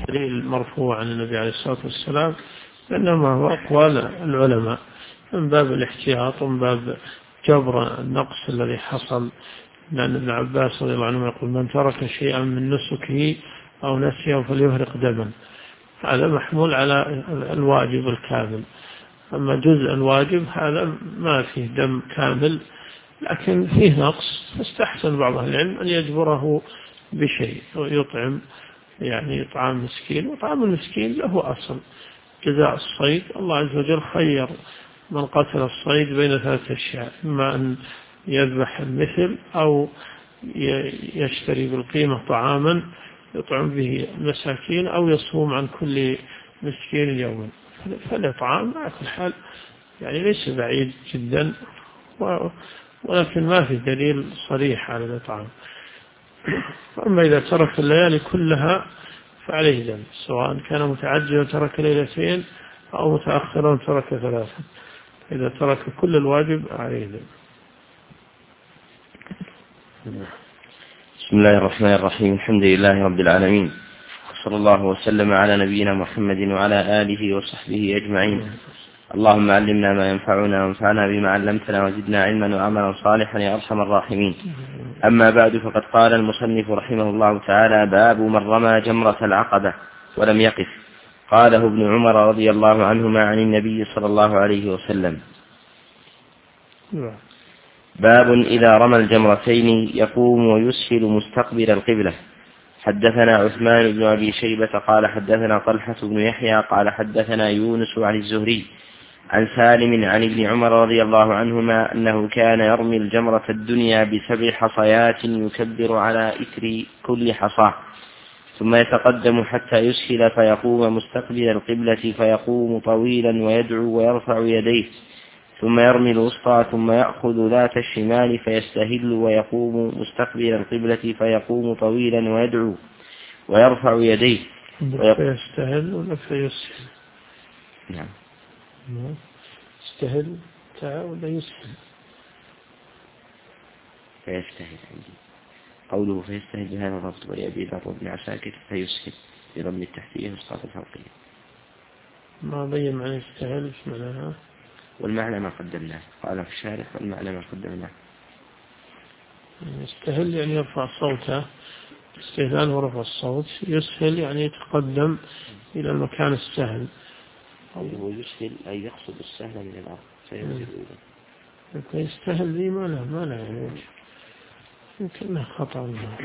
دليل مرفوع عن النبي عليه الصلاة والسلام، إنما هو أقوال العلماء من باب الاحتياط ومن باب جبر النقص الذي حصل. لأن ابن عباس رضي الله عنه يقول: من ترك شيئا من نسكه أو نسيه فليهرق دما. هذا محمول على الواجب الكامل. أما جزء الواجب هذا ما فيه دم كامل، لكن فيه نقص، فاستحسن بعض أهل العلم أن يجبره بشيء ويطعم، يعني إطعام مسكين. وطعام المسكين له أصل جزاء الصيد. الله عز وجل خير من قتل الصيد بين 3 أشياء: إما أن يذبح المثل، أو يشتري بالقيمة طعاما يطعم به المساكين، أو يصوم عن كل مسكين يوما. فالإطعام على كل حال يعني ليس بعيد جدا، ولكن ما في دليل صريح على الإطعام. أما إذا ترك الليالي كلها فعليه دم، سواء كان متعجلا ترك ليلتين أو متأخرا ترك 3. إذا ترك كل الواجب عليه دم. بسم الله الرحمن الرحيم. الحمد لله رب العالمين، صلى الله وسلم على نبينا محمد وعلى آله وصحبه أجمعين. اللهم علمنا ما ينفعنا وانفعنا بما علمتنا وزدنا علما وعملا صالحا يا أرحم الراحمين. أما بعد، فقد قال المصنف رحمه الله تعالى: باب من رمى جمرة العقبة ولم يقف. قاله ابن عمر رضي الله عنهما عن النبي صلى الله عليه وسلم. باب إذا رمى الجمرتين يقوم ويسهل مستقبل القبلة. حدثنا عثمان بن أبي شيبة قال حدثنا طلحة بن يحيى قال حدثنا يونس عن الزهري عن سالم عن ابن عمر رضي الله عنهما أنه كان يرمي الجمرة الدنيا ب7 حصيات يكبر على إثر كل حصاة، ثم يتقدم حتى يسهل فيقوم مستقبل القبلة فيقوم طويلا ويدعو ويرفع يديه، ثم يرمي الوسطى ثم يأخذ ذات الشمال فيستهل ويقوم مستقبل القبلة فيقوم طويلا ويدعو ويرفع يديه. فيستهل ولا فيسهل؟ نعم، يستهل ولا يسهل؟ فيستهل عندي قوله فيستهل بهذا الربط، ويأبي ذا الرب عساكر فيسهل برمي التحتية وسقاط الفوقية. ما بين معنى يستهل، ايش معناها؟ والمعنى ما قدمناه، قال في الشارح والمعنى ما قدمناه. يستهل يعني يرفع صوته، استهلال ورفع الصوت. يسهل يعني يتقدم إلى المكان السهل. هو يسهل أي يقصد السهل من الأرض فينزل إليه. يستهل لي ما لا يعني يمكن خطأ منه.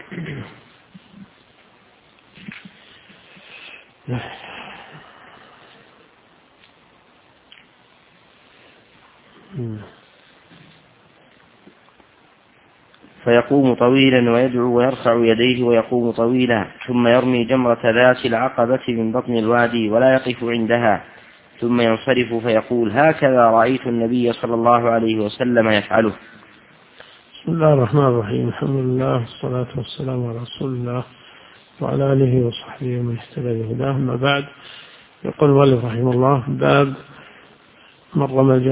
فيقوم طويلا ويدعو ويرفع يديه ويقوم طويلا، ثم يرمي جمرة ذات العقبة من بطن الوادي ولا يقف عندها، ثم ينصرف فيقول: هكذا رأيت النبي صلى الله عليه وسلم يفعله. بسم الله الرحمن الرحيم. الحمد لله والصلاة والسلام على رسول الله وعلى آله وصحبه ومن اهتدى بهداه. أما بعد، يقول المؤلف رحمه الله: باب من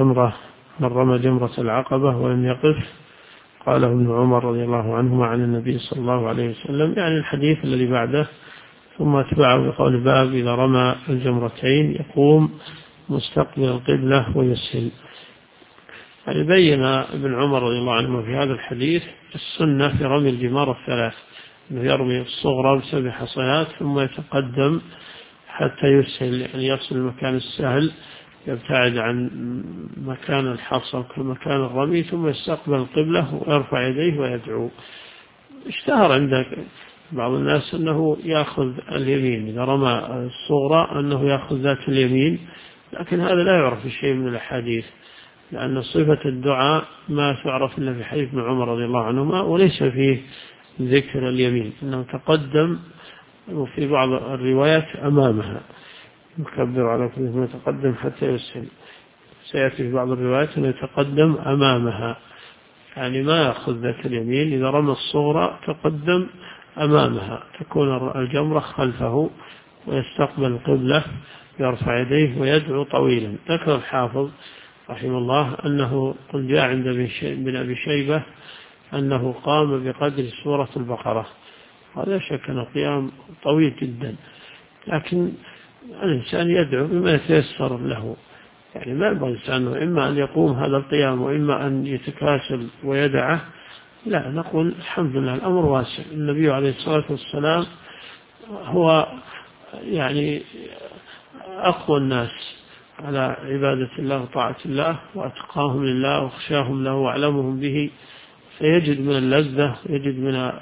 رمى جمرة العقبة ولم يقف. قاله ابن عمر رضي الله عنهما عن النبي صلى الله عليه وسلم، يعني الحديث الذي بعده، ثم اتبعه بقول: باب إذا رمى الجمرتين يقوم مستقبل القبلة ويسهل. يعني بين ابن عمر رضي الله عنه في هذا الحديث السنة في رمي الجمار 3، أنه يرمي الصغرى ب7 حصيات ثم يتقدم حتى يسهل، يعني يصل المكان السهل، يبتعد عن مكان الحصى ومكان الرمي، ثم يستقبل القبلة ويرفع يديه ويدعو. اشتهر عند بعض الناس أنه يأخذ اليمين، إذا رمى الصغرى أنه يأخذ ذات اليمين، لكن هذا لا يعرف شيء من الحديث، لأن صفة الدعاء ما تعرف إلا في حديث ابن عمر رضي الله عنهما، وليس فيه ذكر اليمين، أنه تقدم، وفي بعض الروايات أمامها يكبر على كل ما يتقدم حتى يسهل. سيأتي في بعض الروايات أنه يتقدم أمامها، يعني ما يأخذ ذات اليمين. إذا رمى الصغرى تقدم أمامها، تكون الجمرة خلفه، ويستقبل القبلة، يرفع يديه ويدعو طويلا. ذكر الحافظ رحمه الله أنه قد جاء عند ابن أبي شيبة أنه قام بقدر سورة البقرة. هذا شك أنه قيام طويل جدا، لكن الإنسان يدعو بما يتيسر له، يعني ما ينبغي الإنسان إما أن يقوم هذا القيام وإما أن يتكاسل ويدعه، لا، نقول الحمد لله الأمر واسع. النبي عليه الصلاة والسلام هو يعني أقوى الناس على عبادة الله وطاعة الله، وأتقاهم لله وأخشاهم له وأعلمهم به، فيجد من اللذة، يجد من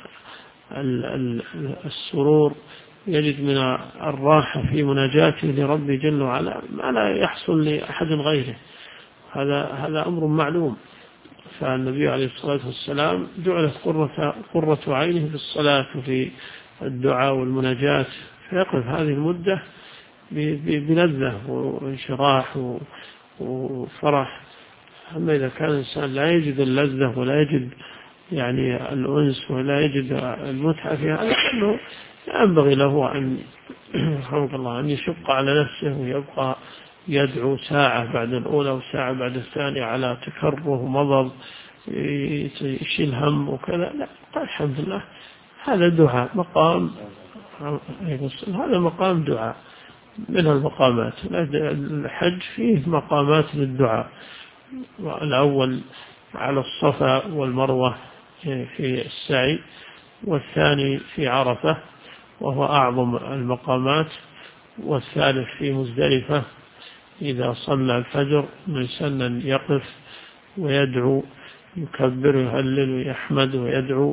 السرور، يجد من الراحة في مناجاته لربه جل وعلا ما لا يحصل لأحد غيره. هذا أمر معلوم. فالنبي عليه الصلاة والسلام جعلت قرة عينه في الصلاة وفي الدعاء والمناجاة، فيقف هذه المدة بلذة وانشراح وفرح. أما إذا كان الإنسان لا يجد اللذة ولا يجد يعني الأنس ولا يجد المتعة في هذا، أنه ينبغي له أن رحمك الله أن يشق على نفسه ويبقى يدعو ساعة بعد الأولى وساعة بعد الثانية على تكره ومضض يشيل هم وكذا. لا، قال الحمد لله هذا دعاء مقام، هذا مقام دعاء من المقامات. الحج فيه مقامات للدعاء، الأول على الصفا والمروة في السعي، والثاني في عرفة وهو أعظم المقامات، والثالث في مزدلفة إذا صلى الفجر من سنة يقف ويدعو، يكبر ويهلل ويحمد ويدعو.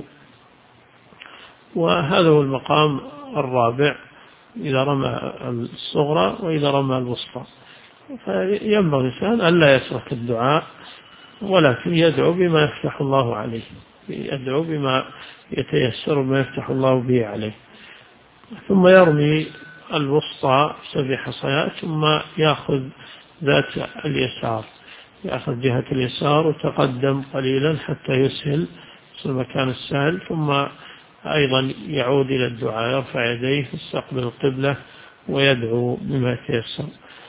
وهذا هو المقام الرابع إذا رمى الصغرى وإذا رمى الوسطى. فينبغي الإنسان أن لا يترك الدعاء، ولكن يدعو بما يفتح الله عليه، يدعو بما يتيسر بما يفتح الله به عليه. ثم يرمي الوسطى 7 حصيات، ثم يأخذ ذات اليسار، يأخذ جهة اليسار وتقدم قليلا حتى يسهل في المكان السهل، ثم أيضا يعود إلى الدعاء، يرفع يديه يستقبل القبلة ويدعو بما يتيسر.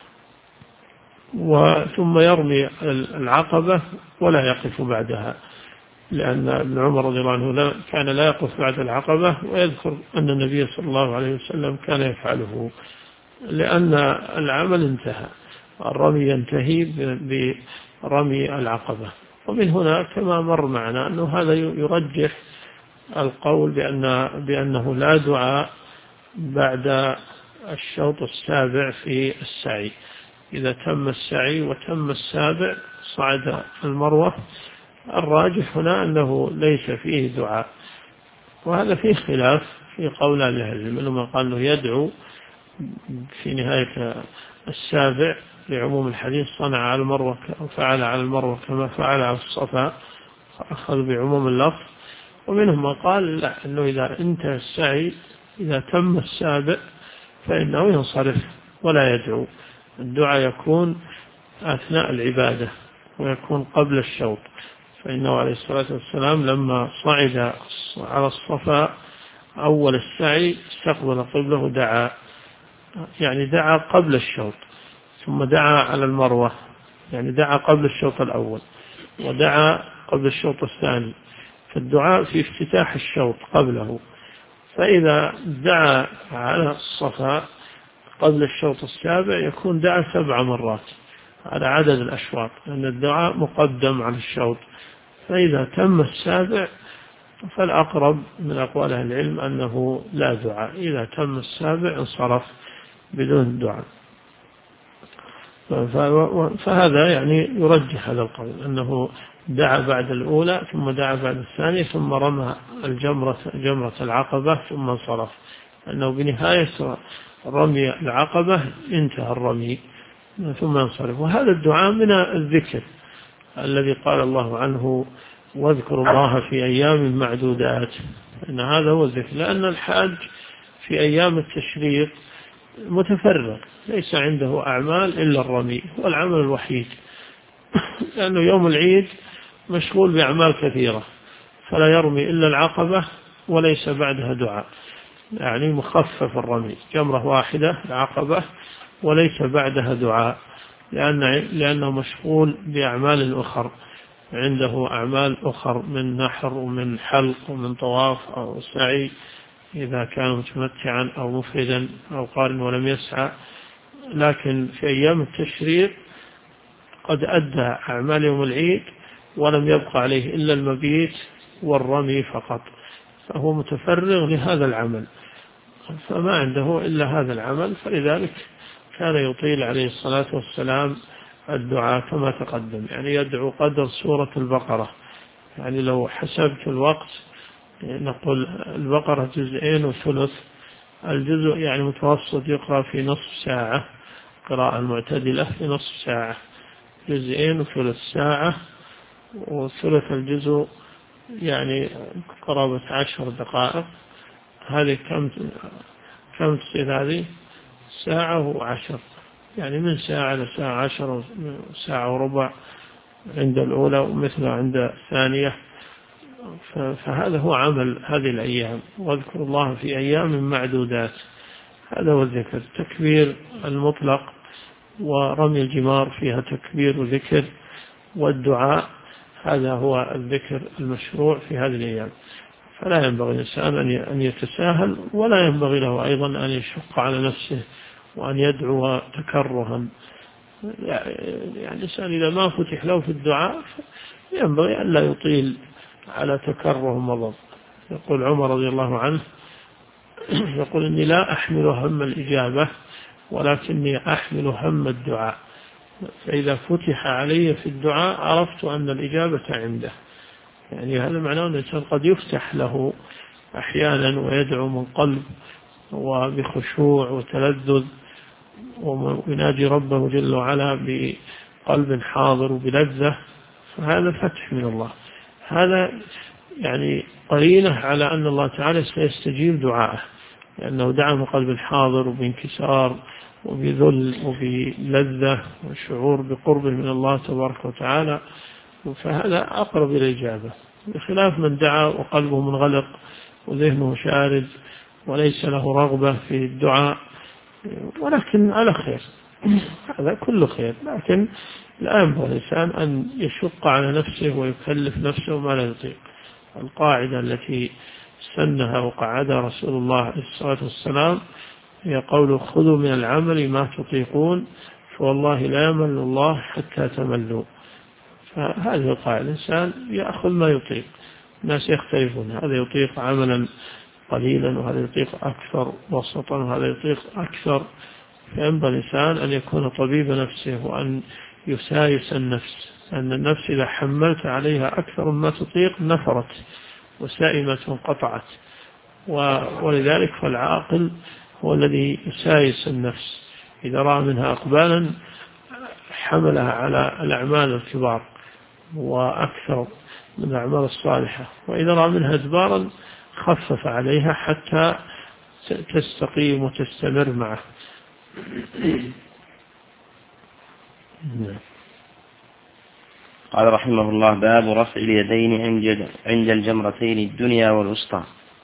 ثم يرمي العقبة ولا يقف بعدها، لأن ابن عمر رضي الله عنه كان لا يقف بعد العقبة، ويذكر أن النبي صلى الله عليه وسلم كان يفعله، لأن العمل انتهى، الرمي ينتهي برمي العقبة. ومن هنا كما مر معنا أنه هذا يرجح القول بأنه لا دعاء بعد الشوط السابع في السعي. إذا تم السعي وتم السابع صعد المروة، الراجح هنا أنه ليس فيه دعاء. وهذا فيه خلاف في قول أهل العلم، منهم قال أنه يدعو في نهاية السابع لعموم الحديث صنع على المروة أو فعل على المروة كما فعل على الصفا، أخذ بعموم اللفظ. ومنهم من قال لا، أنه إذا انتهى السعي إذا تم السابع فإنه ينصرف ولا يدعو، الدعاء يكون أثناء العبادة ويكون قبل الشوط. فإنه عليه الصلاة والسلام لما صعد على الصفا أول السعي استقبل قبله ودعا، يعني دعا قبل الشوط، ثم دعا على المروة، يعني دعا قبل الشوط الأول ودعا قبل الشوط الثاني، فالدعاء في افتتاح الشوط قبله. فإذا دعا على الصفا قبل الشوط السابع يكون دعا 7 مرات على عدد الأشواط، لأن الدعاء مقدم على الشوط. فإذا تم السابع فالأقرب من أقوال أهل العلم أنه لا دعاء، إذا تم السابع انصرف بدون دعاء. فهذا يعني يرجح هذا القول، أنه دعا بعد الأولى ثم دعا بعد الثانية ثم رمى جمرة العقبة ثم انصرف، أنه بنهاية رمي العقبة انتهى الرمي ثم ينصرف. وهذا الدعاء من الذكر الذي قال الله عنه واذكروا الله في أيام معدودات، أن هذا هو الذكر، لأن الحاج في أيام التشريق متفرغ ليس عنده أعمال إلا الرمي، هو العمل الوحيد، لأنه يوم العيد مشغول بأعمال كثيرة، فلا يرمي إلا العقبة وليس بعدها دعاء، يعني مخفف الرمي، جمرة واحدة العقبة وليس بعدها دعاء، لأنه مشغول بأعمال أخر، عنده أعمال أخر من نحر ومن حلق ومن طواف أو سعي، إذا كان متمتعا أو مفردا أو قارن ولم يسعى، لكن في أيام التشريق قد أدى أعمال يوم العيد ولم يبقى عليه إلا المبيت والرمي فقط، فهو متفرغ لهذا العمل، فما عنده إلا هذا العمل، فلذلك كان يطيل عليه الصلاة والسلام الدعاء كما تقدم، يعني يدعو قدر سورة البقرة. يعني لو حسبت الوقت نقول البقرة جزئين وثلث، الجزء يعني متوسط يقرأ في نصف ساعة، قراءة المعتدلة في نصف ساعة، جزئين وثلث ساعة، وثلث الجزء يعني قرابة 10 دقائق. هذه كم تصير؟ هذه ساعة و10، يعني من ساعة لساعة 10، ساعة وربع عند الأولى ومثل عند الثانية. فهذا هو عمل هذه الأيام، واذكر الله في أيام معدودات، هذا هو الذكر، تكبير المطلق، ورمي الجمار فيها تكبير وذكر، والدعاء، هذا هو الذكر المشروع في هذه الأيام. فلا ينبغي الإنسان أن يتساهل، ولا ينبغي له أيضا أن يشق على نفسه وأن يدعو تكرها. يعني الإنسان إذا ما فتح له في الدعاء ينبغي أن لا يطيل على تكره مضض. يقول عمر رضي الله عنه، يقول إني لا أحمل هم الإجابة ولكني أحمل هم الدعاء، فإذا فتح علي في الدعاء عرفت أن الإجابة عنده. يعني هذا معناه أن الإنسان قد يفتح له أحيانا ويدعو من قلب وبخشوع وتلذذ ويناجي ربه جل وعلا بقلب حاضر وبلذة، فهذا فتح من الله، هذا يعني قرينة على أن الله تعالى سيستجيب دعاءه، لأنه دعا من قلب حاضر وبانكسار وبذل وبلذة وشعور بقربه من الله تبارك وتعالى، فهذا أقرب إلى الإجابة، بخلاف من دعا وقلبه منغلق وذهنه شارد وليس له رغبة في الدعاء، ولكن على خير، هذا كله خير، لكن لا ينبغي الإنسان أن يشق على نفسه ويكلف نفسه ما لا يطيق. القاعدة التي سنها وقعدها رسول الله عليه الصلاة والسلام هي قوله: خذوا من العمل ما تطيقون فوالله لا يمل الله حتى تملوا. فهذه القاعدة، الإنسان يأخذ ما يطيق، الناس يختلفون، هذا يطيق عملا قليلا وهذا يطيق أكثر وسطا وهذا يطيق أكثر، فينبغي الإنسان أن يكون طبيب نفسه وأن يسايس النفس، أن النفس إذا حملت عليها أكثر ما تطيق نفرت وسائمة انقطعت، ولذلك فالعاقل هو الذي يسايس النفس، إذا رأى منها أقبالا حملها على الأعمال الكبار وأكثر من الأعمال الصالحة، وإذا رأى منها أدبارا خفف عليها حتى تستقيم وتستمر معه. قال رحمه الله: باب رفع اليدين عند الجمرتين الدنيا والوسطى.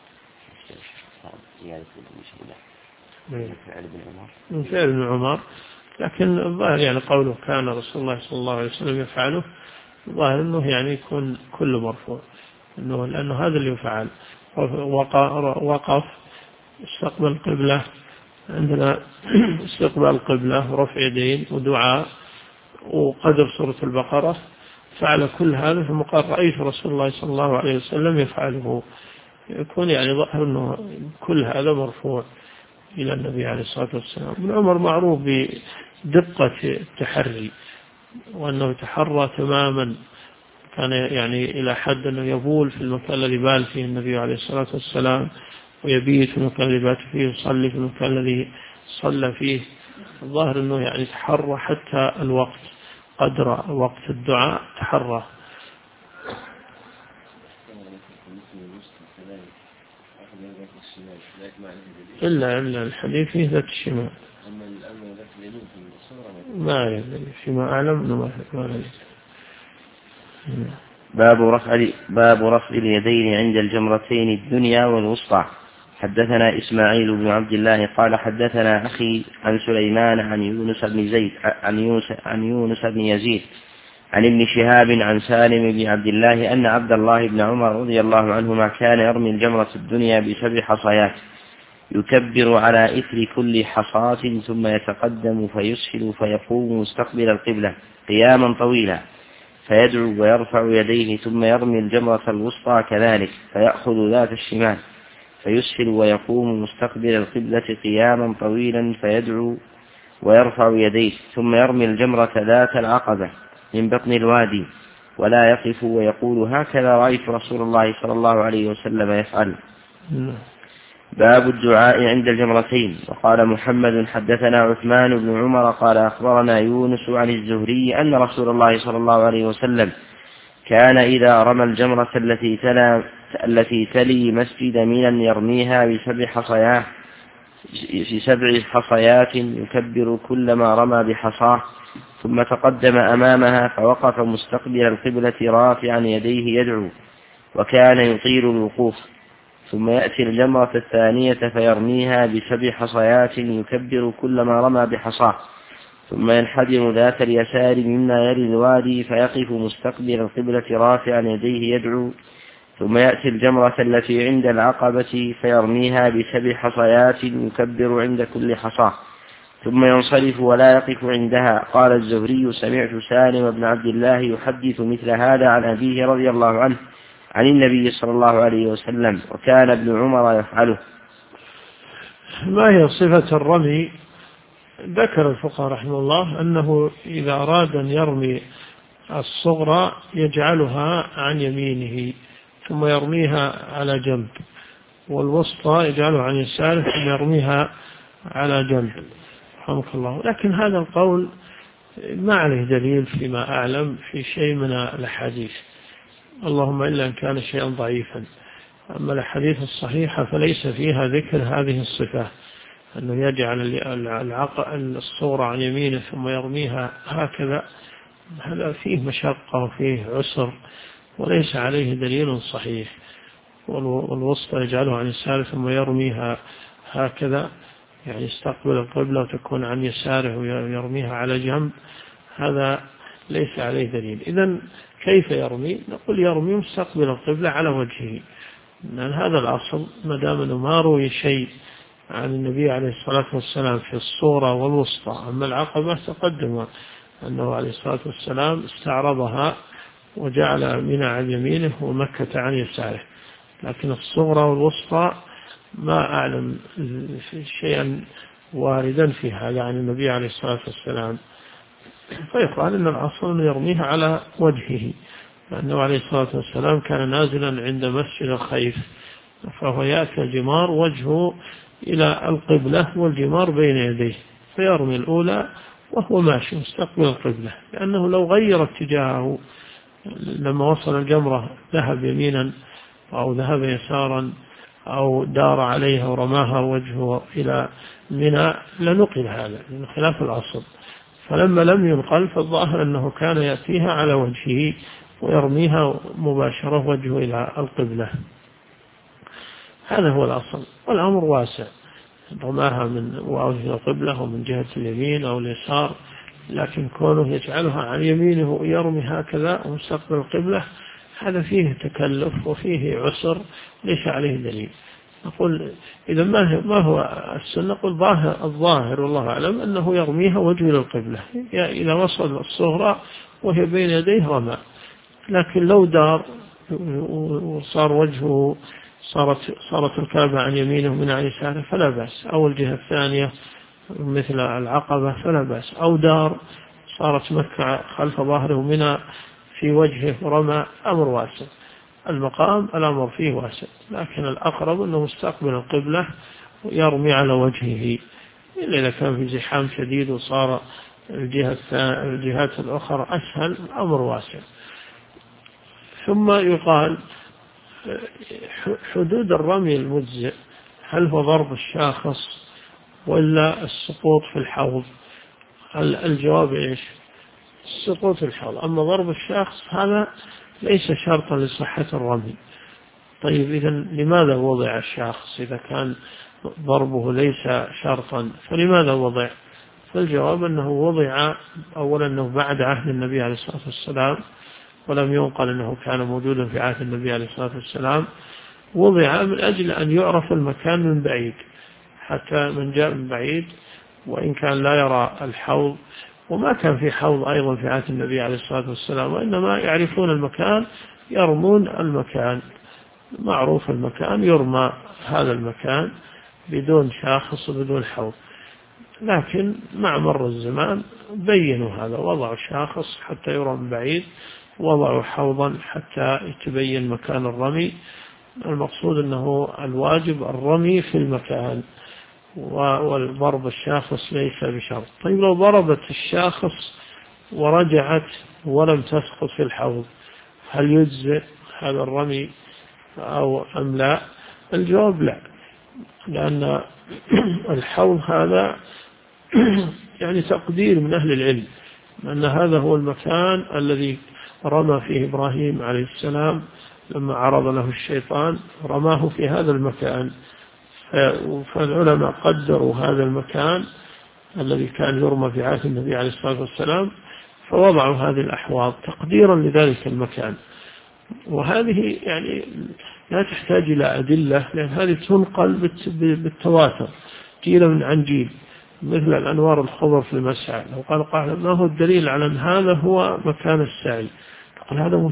من فعل ابن عمر، لكن الظاهر يعني قوله كان رسول الله صلى الله عليه وسلم يفعله، الظاهر أنه يعني يكون كله مرفوع، لأنه هذا اللي يفعل. وقف، استقبل القبلة، عندنا استقبال القبلة ورفع يدين ودعاء وقدر سورة البقرة، فعل كل هذا، ثم قال رأيت رسول الله صلى الله عليه وسلم يفعله، يكون يعني ظاهر أنه كل هذا مرفوع إلى النبي عليه الصلاة والسلام. ابن عمر معروف بدقة التحري، وأنه يتحرى تماما، كان يعني إلى حد أنه يبول في المكان الذي بال فيه النبي عليه الصلاة والسلام، ويبيت في المكان الذي بات فيه، ويصلي في المكان الذي صلى فيه. الظاهر أنه يعني يتحرى حتى الوقت، قدر وقت الدعاء تحرى. إلا الحديث فيه ذات الشمال، ما يدري فيما أعلم أنه ما يدري. باب رفع اليدين عند الجمرتين الدنيا والوسطى. حدثنا إسماعيل بن عبد الله قال حدثنا أخي عن سليمان عن يونس بن يزيد عن ابن شهاب عن سالم بن عبد الله أن عبد الله بن عمر رضي الله عنهما كان يرمي الجمرة الدنيا ب7 حصيات يكبر على إثر كل حصاة ثم يتقدم فيسهل فيقوم مستقبل القبلة قياما طويلا فيدعو ويرفع يديه ثم يرمي الجمرة الوسطى كذلك فيأخذ ذات الشمال فيسهل ويقوم مستقبل القبلة قياما طويلا فيدعو ويرفع يديه ثم يرمي الجمرة ذات العقبة من بطن الوادي ولا يقف ويقول هكذا رأيت رسول الله صلى الله عليه وسلم يفعل. باب الدعاء عند الجمرتين. وقال محمد حدثنا عثمان بن عمر قال أخبرنا يونس عن الزهري أن رسول الله صلى الله عليه وسلم كان إذا رمى الجمرة التي تلي مسجد منى يرميها ب7 حصيات يكبر كلما رمى بحصاه ثم تقدم أمامها فوقف مستقبل القبلة رافعا يديه يدعو وكان يطيل الوقوف ثم يأتي الجمرة الثانية فيرميها ب7 حصيات يكبر كلما رمى بحصاه ثم ينحدر ذات اليسار مما يلي الوادي فيقف مستقبل القبلة رافعا يديه يدعو ثم يأتي الجمرة التي عند العقبة فيرميها ب7 حصيات يكبر عند كل حصاة ثم ينصرف ولا يقف عندها. قال الزهري سمعت سالم بن عبد الله يحدث مثل هذا عن أبيه رضي الله عنه عن النبي صلى الله عليه وسلم وكان ابن عمر يفعله. ما هي صفة الرمي؟ ذكر الفقهاء رحمه الله أنه إذا أراد أن يرمي الصغرى يجعلها عن يمينه ثم يرميها على جنب، والوسطى يجعلها عن يساره ثم يرميها على جنب رحمك الله. لكن هذا القول ما عليه دليل فيما أعلم في شيء من الأحاديث، اللهم إلا أن كان شيئا ضعيفا. أما الأحاديث الصحيحة فليس فيها ذكر هذه الصفة، أنه يجعل الصغرى عن يمينه ثم يرميها هكذا، هذا فيه مشقة وفيه عسر وليس عليه دليل صحيح. والوسطى يجعلها عن يساره ثم يرميها هكذا، يعني يستقبل القبلة وتكون عن يساره ويرميها على جنب، هذا ليس عليه دليل. إذن كيف يرمي؟ نقول يرمي مستقبل القبلة على وجهه، لأن هذا الأصل ما دام أنه ما روي شيء عن النبي عليه الصلاة والسلام في الصورة والوسطى. أما العقبة تقدم أنه عليه الصلاة والسلام استعرضها وجعل منى عن يمينه ومكة عن يساره، لكن الصغرى والوسطى ما أعلم شيئا واردا في هذا عن النبي عليه الصلاة والسلام. فيقال أن الأصل أن يرميها على وجهه، لأنه عليه الصلاة والسلام كان نازلا عند مسجد الخيف، فهو يأتي الجمار وجهه إلى القبلة والجمار بين يديه، فيرمي الأولى وهو ماشي مستقبل القبلة، لأنه لو غير اتجاهه لما وصل الجمرة ذهب يمينا أو ذهب يسارا أو دار عليها ورماها وجهه إلى منى لنقل هذا من خلاف الأصل. فلما لم ينقل فالظاهر أنه كان يأتيها على وجهه ويرميها مباشرة وجهه إلى القبلة، هذا هو الأصل. والأمر واسع، رماها من وجه القبلة ومن جهة اليمين أو اليسار، لكن كونه يجعلها عن يمينه ويرمي هكذا مستقبل القبلة هذا فيه تكلف وفيه عسر ليس عليه دليل. نقول إذا ما هو السنة؟ نقول الظاهر والله أعلم أنه يرميها وجه للقبلة، إذا وصل الصغرى وهي بين يديه رمى، لكن لو دار وصار وجهه صارت الكعبة عن يمينه من عن يساره فلا بأس، أو الجهة الثانية مثل العقبة فلا بأس، أو دار صارت مكة خلف ظهره منى في وجهه رمى، أمر واسع. المقام الأمر فيه واسع، لكن الأقرب أنه مستقبل القبلة يرمي على وجهه، إلا إذا كان في زحام شديد وصار الجهات الأخرى أسهل، الأمر واسع. ثم يقال حدود الرمي المجزئ هل هو ضرب الشاخص ولا السقوط في الحوض؟ الجواب إيش؟ السقوط في الحوض. أما ضرب الشاخص هذا ليس شرطا لصحة الرمي. طيب إذا لماذا وضع الشاخص إذا كان ضربه ليس شرطا؟ فلماذا وضع؟ فالجواب أنه وضع أولا أنه بعد عهد النبي عليه الصلاة والسلام، ولم ينقل أنه كان موجودا في عهد النبي عليه الصلاة والسلام. وضع من أجل أن يعرف المكان من بعيد، حتى من جاء من بعيد وإن كان لا يرى الحوض، وما كان في حوض أيضا في عهد النبي عليه الصلاة والسلام، وإنما يعرفون المكان، يرمون المكان، معروف المكان، يرمى هذا المكان بدون شاخص وبدون حوض. لكن مع مر الزمان بينوا هذا، وضعوا شاخص حتى يرى من بعيد، وضعوا حوضا حتى يتبين مكان الرمي. المقصود أنه الواجب الرمي في المكان، والضرب الشاخص ليس بشرط. طيب لو ضربت الشاخص ورجعت ولم تسقط في الحوض، هل يجزئ هذا الرمي أو أم لا؟ الجواب لا، لأن الحوض هذا يعني تقدير من أهل العلم أن هذا هو المكان الذي رمى فيه إبراهيم عليه السلام لما عرض له الشيطان، رماه في هذا المكان. فالعلماء قدروا هذا المكان الذي كان يرمى في عهد النبي عليه الصلاة والسلام، فوضعوا هذه الأحواض تقديرا لذلك المكان. وهذه يعني لا تحتاج إلى أدلة، لأن هذه تنقل بالتواتر جيلا عن جيل، مثل الأنوار الخضر في المسعى. لو قال قائل ما هو الدليل على أن هذا هو مكان السعي؟ قال هذا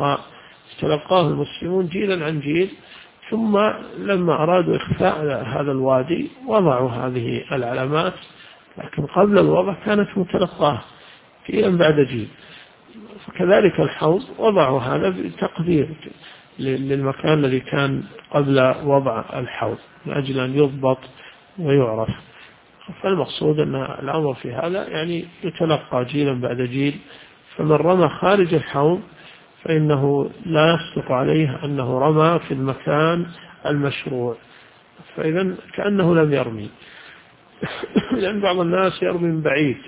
تلقاه المسلمون جيلا عن جيل، ثم لما أرادوا إخفاء هذا الوادي وضعوا هذه العلامات، لكن قبل الوضع كانت متلقاه جيلا بعد جيل. فكذلك الحوض وضعوا هذا بتقدير للمكان الذي كان قبل وضع الحوض، من أجل أن يضبط ويعرف. فالمقصود أن الأمر في هذا يعني يتلقى جيلا بعد جيل، فمن رمى خارج الحوض فإنه لا يصدق عليه أنه رمى في المكان المشروع، فإذا كأنه لم يرمي. لأن بعض الناس يرمي من بعيد،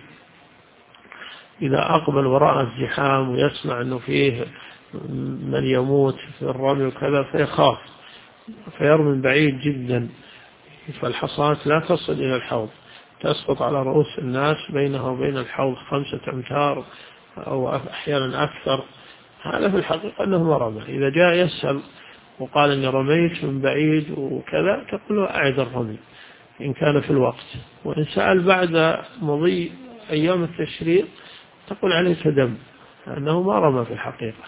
إذا أقبل وراء الزحام ويسمع أنه فيه من يموت في الرمي وكذا فيخاف، فيرمي من بعيد جدا، فالحصاة لا تصل إلى الحوض، تسقط على رؤوس الناس، بينها وبين الحوض 5 أمتار أو أحيانا أكثر. هذا في الحقيقة أنه ما رمى. إذا جاء يسأل وقال إني رميت من بعيد وكذا، تقول له أعد الرمي إن كان في الوقت. وإن سأل بعد مضي أيام التشريق تقول عليك دم، لأنه ما رمى في الحقيقة.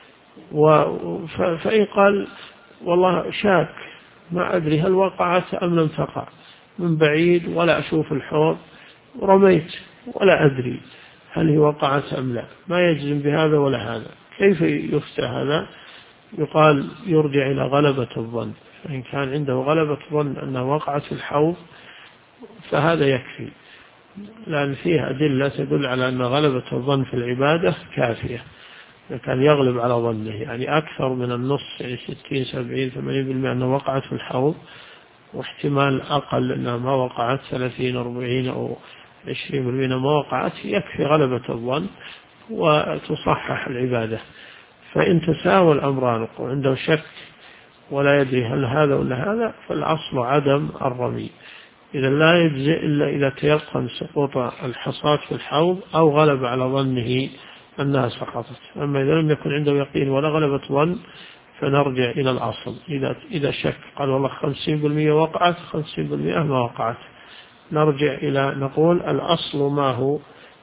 فإن قال والله شاك ما أدري هل وقعت أم لم تقع، من بعيد ولا أشوف الحوض، رميت ولا أدري هل هي وقعت أم لا، ما يجزم بهذا ولا هذا، كيف يفتى هذا؟ يقال يرجع إلى غلبة الظن. فإن كان عنده غلبة ظن أنها وقعت في الحوض فهذا يكفي، لأن فيها أدلة تدل على أن غلبة الظن في العبادة كافية. كان يغلب على ظنه، يعني أكثر من النص، يعني 60 70 80% أنها وقعت في الحوض، واحتمال أقل أنها ما وقعت 30 40 أو 20% ما وقعت، يكفي غلبة الظن وتصحح العبادة. فإن تساوى الأمران وعنده شك ولا يدري هل هذا ولا هذا، فالأصل عدم الرمي. إذا لا يجزئ إلا إذا تيقن سقوط الحصاة في الحوض أو غلب على ظنه أنها سقطت. أما إذا لم يكن عنده يقين ولا غلبة ظن فنرجع إلى الأصل. إذا شك قال والله 50% وقعت 50% ما وقعت، نرجع إلى نقول الأصل ما هو؟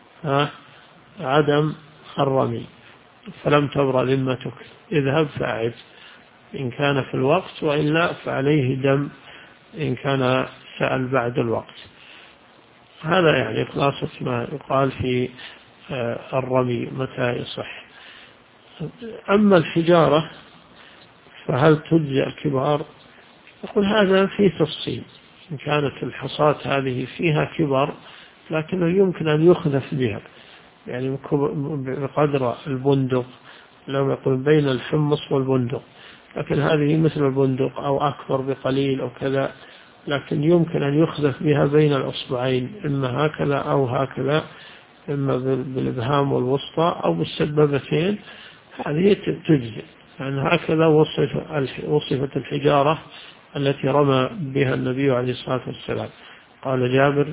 عدم الرمي. فلم تبرأ ذمتك، اذهب فأعد إن كان في الوقت، وإلا فعليه دم إن كان سأل بعد الوقت. هذا يعني خلاصة ما يقال في الرمي متى يصح. أما الحجارة فهل تجزئ الكبار؟ يقول هذا في تفصيل. إن كانت الحصاة هذه فيها كبر لكنه يمكن أن يخذف بها، يعني بقدر البندق، لو يقول بين الحمص والبندق، لكن هذه مثل البندق أو أكبر بقليل أو كذا، لكن يمكن أن يخذف بها بين الأصبعين، إما هكذا أو هكذا، إما بالإبهام والوسطى أو بالسبابتين، هذه تجزئ. يعني هكذا وصفت الحجارة التي رمى بها النبي عليه الصلاة والسلام. قال جابر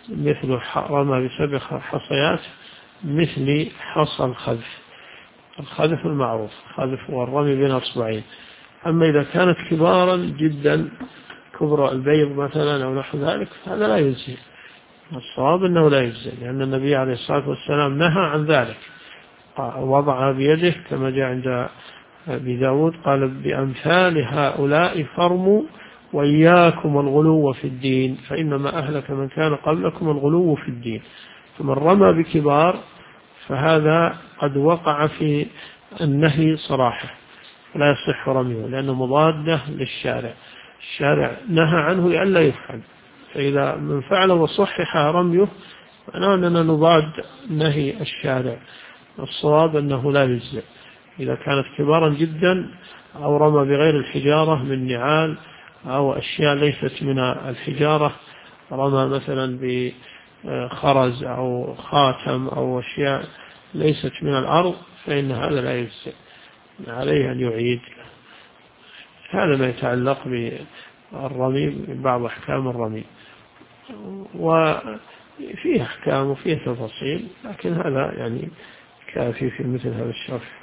مثل رمى ب7 حصيات مثل حصى الخذف المعروف، الخذف والرمي بين أصبعين. أما إذا كانت كبارا جدا كبر البيض مثلا أو نحو ذلك هذا لا يجزي. الصواب أنه لا يجزي، لأن النبي عليه الصلاة والسلام نهى عن ذلك، وضعها بيده كما جاء عند أبي داود قال بأمثال هؤلاء فرموا وإياكم الغلو في الدين فإنما أهلك من كان قبلكم الغلو في الدين. فمن رمى بكبار فهذا قد وقع في النهي صراحة، لا يصح رميه لأنه مضادة للشارع، الشارع نهى عنه لئلا يفعل، فإذا من فعل وصحح رميه معناه أننا نضاد نهي الشارع. الصواب أنه لا يجزئ إذا كانت كبارا جدا أو رمى بغير الحجارة من نعال أو أشياء ليست من الحجارة، رمى مثلا بخرز أو خاتم أو أشياء ليست من الأرض فإن هذا لا يجزئ، عليه أن يعيد. هذا ما يتعلق بالرمي، بعض أحكام الرمي، وفيه أحكام وفيه تفاصيل، لكن هذا يعني كافي في مثل هذا الشرح.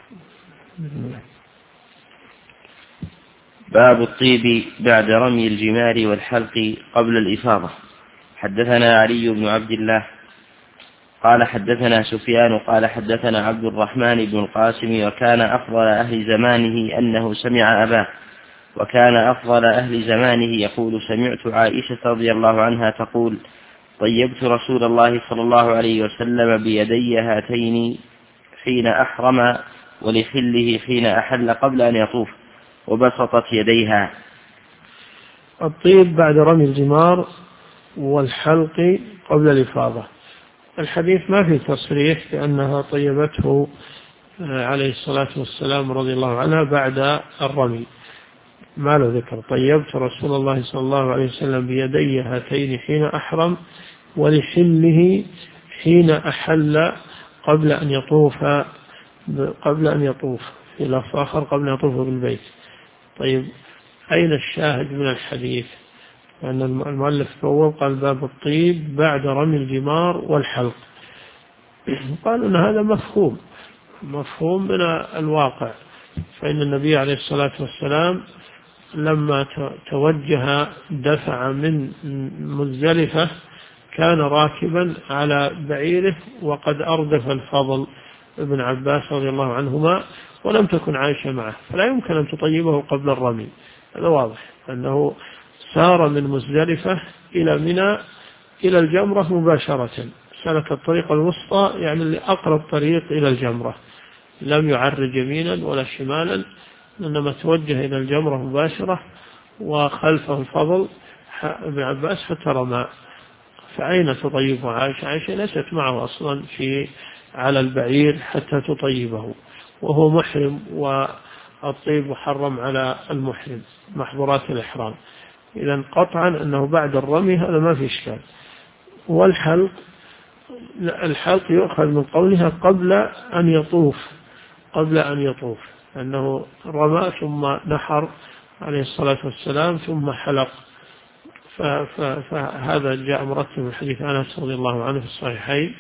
باب الطيب بعد رمي الجمار والحلق قبل الإفاضة. حدثنا علي بن عبد الله قال حدثنا سفيان قال حدثنا عبد الرحمن بن القاسم وكان أفضل أهل زمانه أنه سمع أباه، وكان أفضل أهل زمانه يقول سمعت عائشة رضي الله عنها تقول طيبت رسول الله صلى الله عليه وسلم بيدي هاتين حين أحرم ولخله حين أحل قبل أن يطوف وبسطت يديها. الطيب بعد رمي الجمار والحلق قبل الإفاضة، الحديث ما في تصريح بأنها طيبته عليه الصلاة والسلام رضي الله عنها بعد الرمي، ما له ذكر. طيبت رسول الله صلى الله عليه وسلم بيدي هاتين حين أحرم ولحله حين أحل قبل أن يطوف في لفظ آخر قبل أن يطوف بالبيت. طيب أين الشاهد من الحديث؟ لأن المؤلف فوق قال باب الطيب بعد رمي الجمار والحلق، قالوا أن هذا مفهوم من الواقع، فإن النبي عليه الصلاة والسلام لما توجه دفع من مزدلفة كان راكبا على بعيره وقد أردف الفضل ابن عباس رضي الله عنهما ولم تكن عائشة معه، فلا يمكن أن تطيبه قبل الرمي. هذا واضح أنه سار من مزدلفة إلى منى إلى الجمرة مباشرة، سلك الطريق الوسطى يعني اللي أقرب طريق إلى الجمرة، لم يعرج يمينا ولا شمالا، إنما توجه إلى الجمرة مباشرة وخلفه الفضل ابن عباس حتى رمى. فأين تطيبه عائشة؟ عائشة ليست معه أصلا على البعير حتى تطيبه، وهو محرم، والطيب محرم على المحرم محظورات الإحرام. إذن قطعا أنه بعد الرمي هذا ما في إشكال. والحلق يؤخذ من قولها قبل أن يطوف أنه رمى ثم نحر عليه الصلاة والسلام ثم حلق، فهذا جاء مرتب من حديث أنس رضي الله عنه في الصحيحين.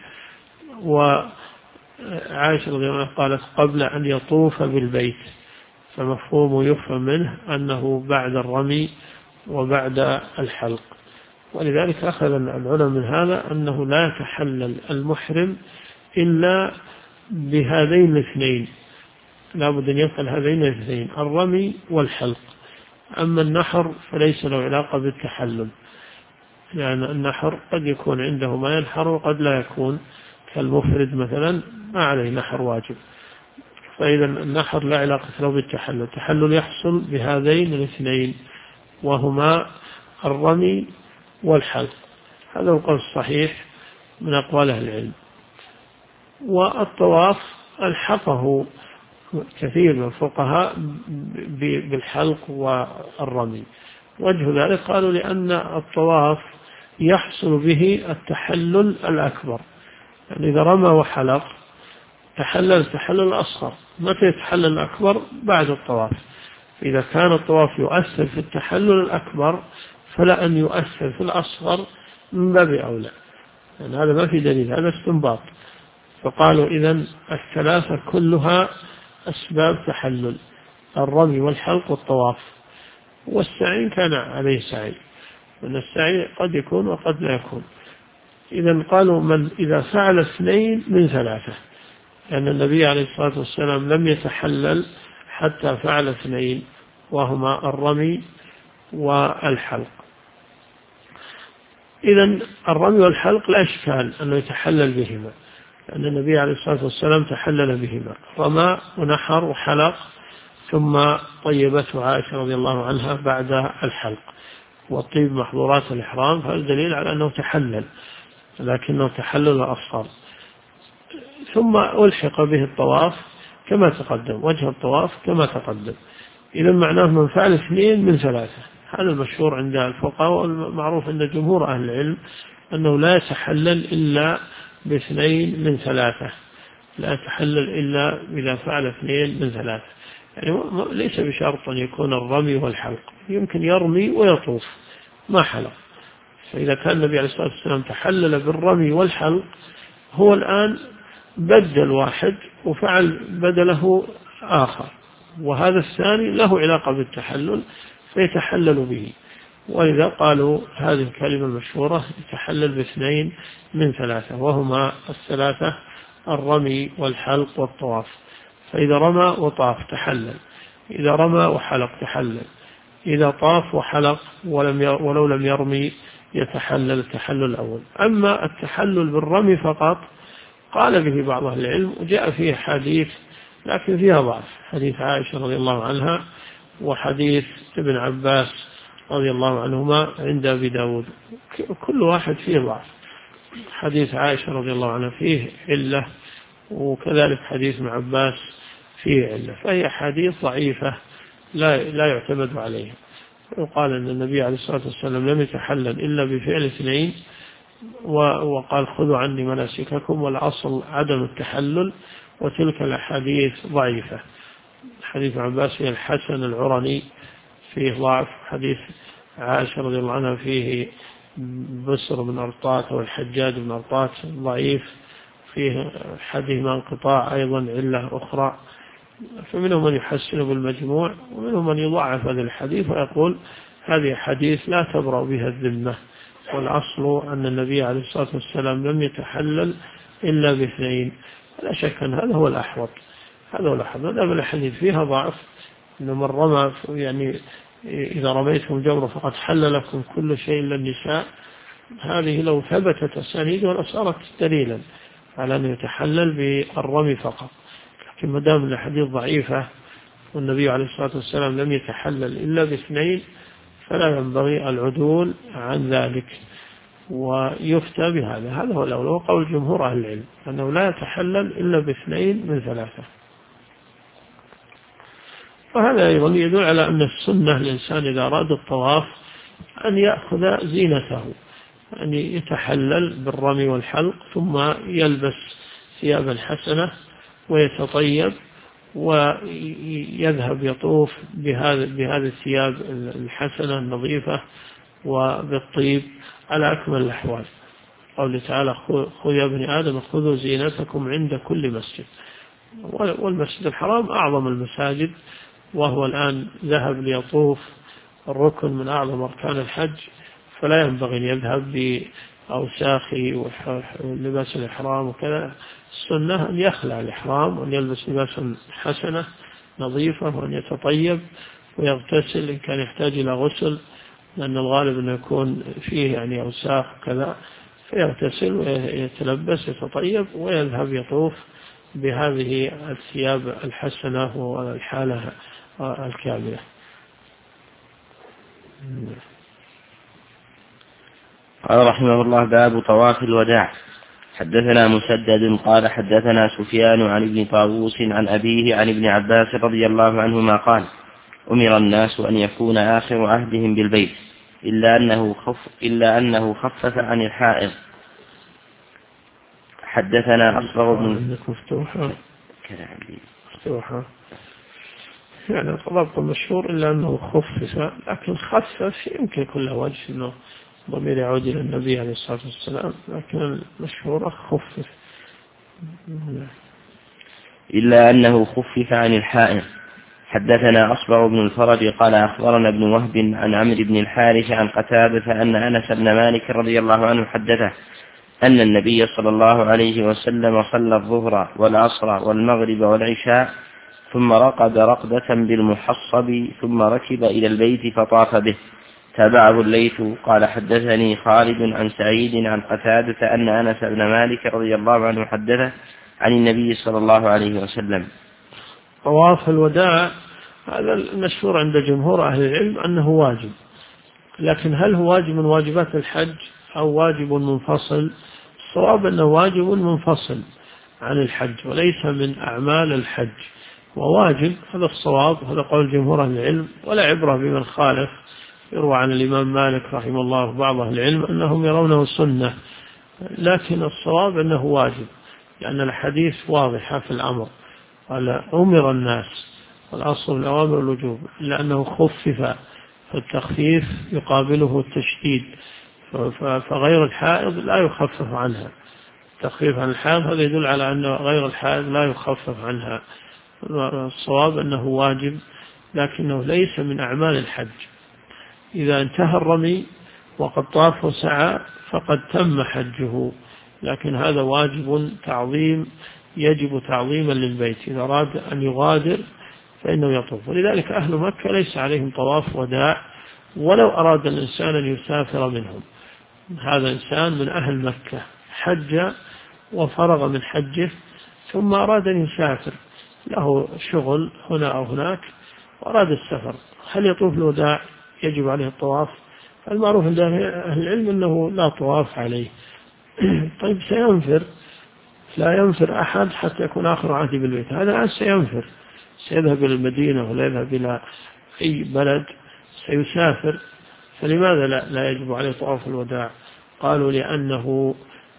وعائشة رضي الله عنها قالت قبل أن يطوف بالبيت، فمفهوم يفهم منه أنه بعد الرمي وبعد الحلق. ولذلك أخذ العلماء من هذا أنه لا يتحلل المحرم إلا بهذين الاثنين، لا بد أن يفعل هذين الاثنين الرمي والحلق. أما النحر فليس له علاقة بالتحلل، لأن النحر قد يكون عنده ما ينحر وقد لا يكون، كالمفرد مثلا ما عليه نحر واجب، فإذا النحر لا علاقة له بالتحلل. التحلل يحصل بهذين الاثنين وهما الرمي والحلق، هذا القول الصحيح من أقوال أهل العلم. والطواف ألحقه كثير من الفقهاء بالحلق والرمي، وجه ذلك قالوا لأن الطواف يحصل به التحلل الأكبر، يعني إذا رمى وحلق تحلل التحلل الأصغر. متى يتحلل الأكبر؟ بعد الطواف. إذا كان الطواف يؤثر في التحلل الأكبر فلا أن يؤثر في الأصغر من باب أولى. يعني هذا ما في دليل، هذا استنباط. فقالوا إذن الثلاثة كلها أسباب تحلل: الرمي والحلق والطواف. والسعي كان عليه سعي، وأن السعي قد يكون وقد لا يكون. إذن قالوا من إذا فعل 2 من 3، لأن النبي عليه الصلاة والسلام لم يتحلل حتى فعل 2، وهما الرمي والحلق. إذن الرمي والحلق لا إشكال أنه يتحلل بهما، لأن النبي عليه الصلاة والسلام تحلل بهما، رمى ونحر وحلق، ثم طيبته عائشة رضي الله عنها بعد الحلق. والطيب محظورات الإحرام، فهذا دليل على أنه تحلل، لكنه تحلل أصغر. ثم ألحق به الطواف كما تقدم، وجه الطواف كما تقدم. إذا معناه من فعل 2 من 3. هذا المشهور عند الفقهاء، والمعروف عند جمهور أهل العلم أنه لا يتحلل إلا ب2 من 3، لا يتحلل إلا إذا فعل 2 من 3. يعني ليس بشرط أن يكون الرمي والحلق، يمكن يرمي ويطوف ما حلق. فإذا كان النبي عليه الصلاة والسلام تحلل بالرمي والحلق، هو الآن بدل واحد وفعل بدله آخر، وهذا الثاني له علاقة بالتحلل فيتحلل به. وإذا قالوا هذه الكلمة المشهورة: يتحلل ب2 من 3، وهما الثلاثة: الرمي والحلق والطواف. فإذا رمى وطاف تحلل، إذا رمى وحلق تحلل، إذا طاف وحلق ولو لم يرمي يتحلل التحلل الأول. أما التحلل بالرمي فقط قال به بعض أهل العلم، وجاء فيه حديث لكن فيها ضعف، حديث عائشة رضي الله عنها وحديث ابن عباس رضي الله عنهما عند أبي داود، كل واحد فيه ضعف. حديث عائشة رضي الله عنها فيه علة، وكذلك حديث ابن عباس فيه علة، فهي حديث ضعيفة لا يعتمد عليها. وقال أن النبي عليه الصلاة والسلام لم يتحلل إلا بفعل 2، وقال: خذوا عني مناسككم، والأصل عدم التحلل. وتلك الأحاديث ضعيفة. حديث عباس فيه الحسن العرني فيه ضعف، حديث عائشة رضي الله عنها فيه بسر بن أرطاة أو الحجاج بن أرطاة ضعيف، فيه حديث من انقطاع أيضا علة أخرى. فمنهم من يحسن بالمجموع، ومنهم من يضعف هذا الحديث ويقول هذه حديث لا تبرأ بها الذمة، والأصل أن النبي عليه الصلاة والسلام لم يتحلل إلا ب2. لا شك أن هذا هو الأحوط، هذا هو الأحوط. هذا من الحديث فيها ضعف، إن من رمى يعني إذا رميتم جمرة فقد حل لكم كل شيء إلا النساء، هذه لو ثبتت أسانيدها لصارت دليلا على أن يتحلل بالرمي فقط. لكن ما دام الحديث ضعيفة والنبي عليه الصلاة والسلام لم يتحلل إلا ب2، فلا ينبغي العدول عن ذلك ويفتى بهذا. هذا هو الأولى، وقول جمهور أهل العلم أنه لا يتحلل إلا ب2 من 3. وهذا أيضا يدل على أن السنة الإنسان إذا أراد الطواف أن يأخذ زينته، أن يتحلل بالرمي والحلق، ثم يلبس ثيابا حسنة ويتطيب ويذهب يطوف بهذه الثياب الحسنة النظيفة وبالطيب على أكمل الأحوال. قوله تعالى: خذ يا ابن آدم خذوا زينتكم عند كل مسجد. والمسجد الحرام أعظم المساجد، وهو الآن ذهب ليطوف الركن من أعظم أركان الحج، فلا ينبغي أن يذهب بأوساخ ولباس الإحرام وكذا. السنة أن يخلع الإحرام وأن يلبس لباسا حسنة نظيفة، وأن يتطيب ويغتسل إن كان يحتاج إلى غسل، لأن الغالب أنه يكون فيه يعني أوساخ وكذا، فيغتسل ويتلبس يتطيب ويذهب يطوف بهذه الثياب الحسنة والحالة الكاملة. قال رحمه الله: باب طواف الوداع. حدثنا مسدد قال حدثنا سفيان عن ابن طاووس عن أبيه عن ابن عباس رضي الله عنهما قال: أمر الناس أن يكون آخر عهدهم بالبيت إلا أنه خفف عن الحائض. حدثنا أصبغ بن مفتوحة يعني الضبط المشهور إلا أنه خفف، لكن خفف يمكن كل وجه أنه ضمير يعود إلى النبي عليه الصلاة والسلام، لكن المشهورة خفف. إلا أنه خفف عن الحائض. حدثنا أصبع بن الفرج قال أخبرنا ابن وهب عن عمرو بن الحارث عن قتادة أن أنس بن مالك رضي الله عنه حدثه أن النبي صلى الله عليه وسلم صلى الظهر والعصر والمغرب والعشاء ثم رقد رقدة بالمحصب ثم ركب إلى البيت فطاف به. تابعه الليث قال حدثني خالد عن سعيد عن قتادة أن أنس بن مالك رضي الله عنه حدثه عن النبي صلى الله عليه وسلم. طواف الوداع هذا المشهور عند جمهور أهل العلم أنه واجب، لكن هل هو واجب من واجبات الحج أو واجب منفصل؟ الصواب أنه واجب منفصل عن الحج وليس من أعمال الحج، وواجب هذا الصواب، هذا قول جمهور أهل العلم، ولا عبرة بمن خالف. يروى عن الإمام مالك رحمه الله بعض أهل العلم أنهم يرونه سنة، لكن الصواب أنه واجب، لأن الحديث واضحة في الأمر، قال أمر الناس، والأصل الأوامر الوجوب، إلا أنه خفف، فالتخفيف يقابله التشديد، فغير الحائض لا يخفف عنها. التخفيف عن الحائض هذا يدل على أن غير الحائض لا يخفف عنها. الصواب أنه واجب لكنه ليس من أعمال الحج. إذا انتهى الرمي وقد طاف وسعى فقد تم حجه، لكن هذا واجب تعظيم، يجب تعظيما للبيت. إذا أراد أن يغادر فإنه يطوف، ولذلك أهل مكة ليس عليهم طواف وداع ولو أراد الإنسان أن يسافر منهم. هذا إنسان من أهل مكة حج وفرغ من حجه ثم أراد أن يسافر، له شغل هنا أو هناك وأراد السفر، هل يطوف الوداع؟ يجب عليه الطواف؟ المعروف عند أهل العلم أنه لا طواف عليه. طيب سينفر، لا ينفر أحد حتى يكون آخر عهده بالبيت، هذا سينفر، سيذهب إلى المدينة ولا يذهب إلى أي بلد، سيسافر، فلماذا لا يجب عليه طواف الوداع؟ قالوا لأنه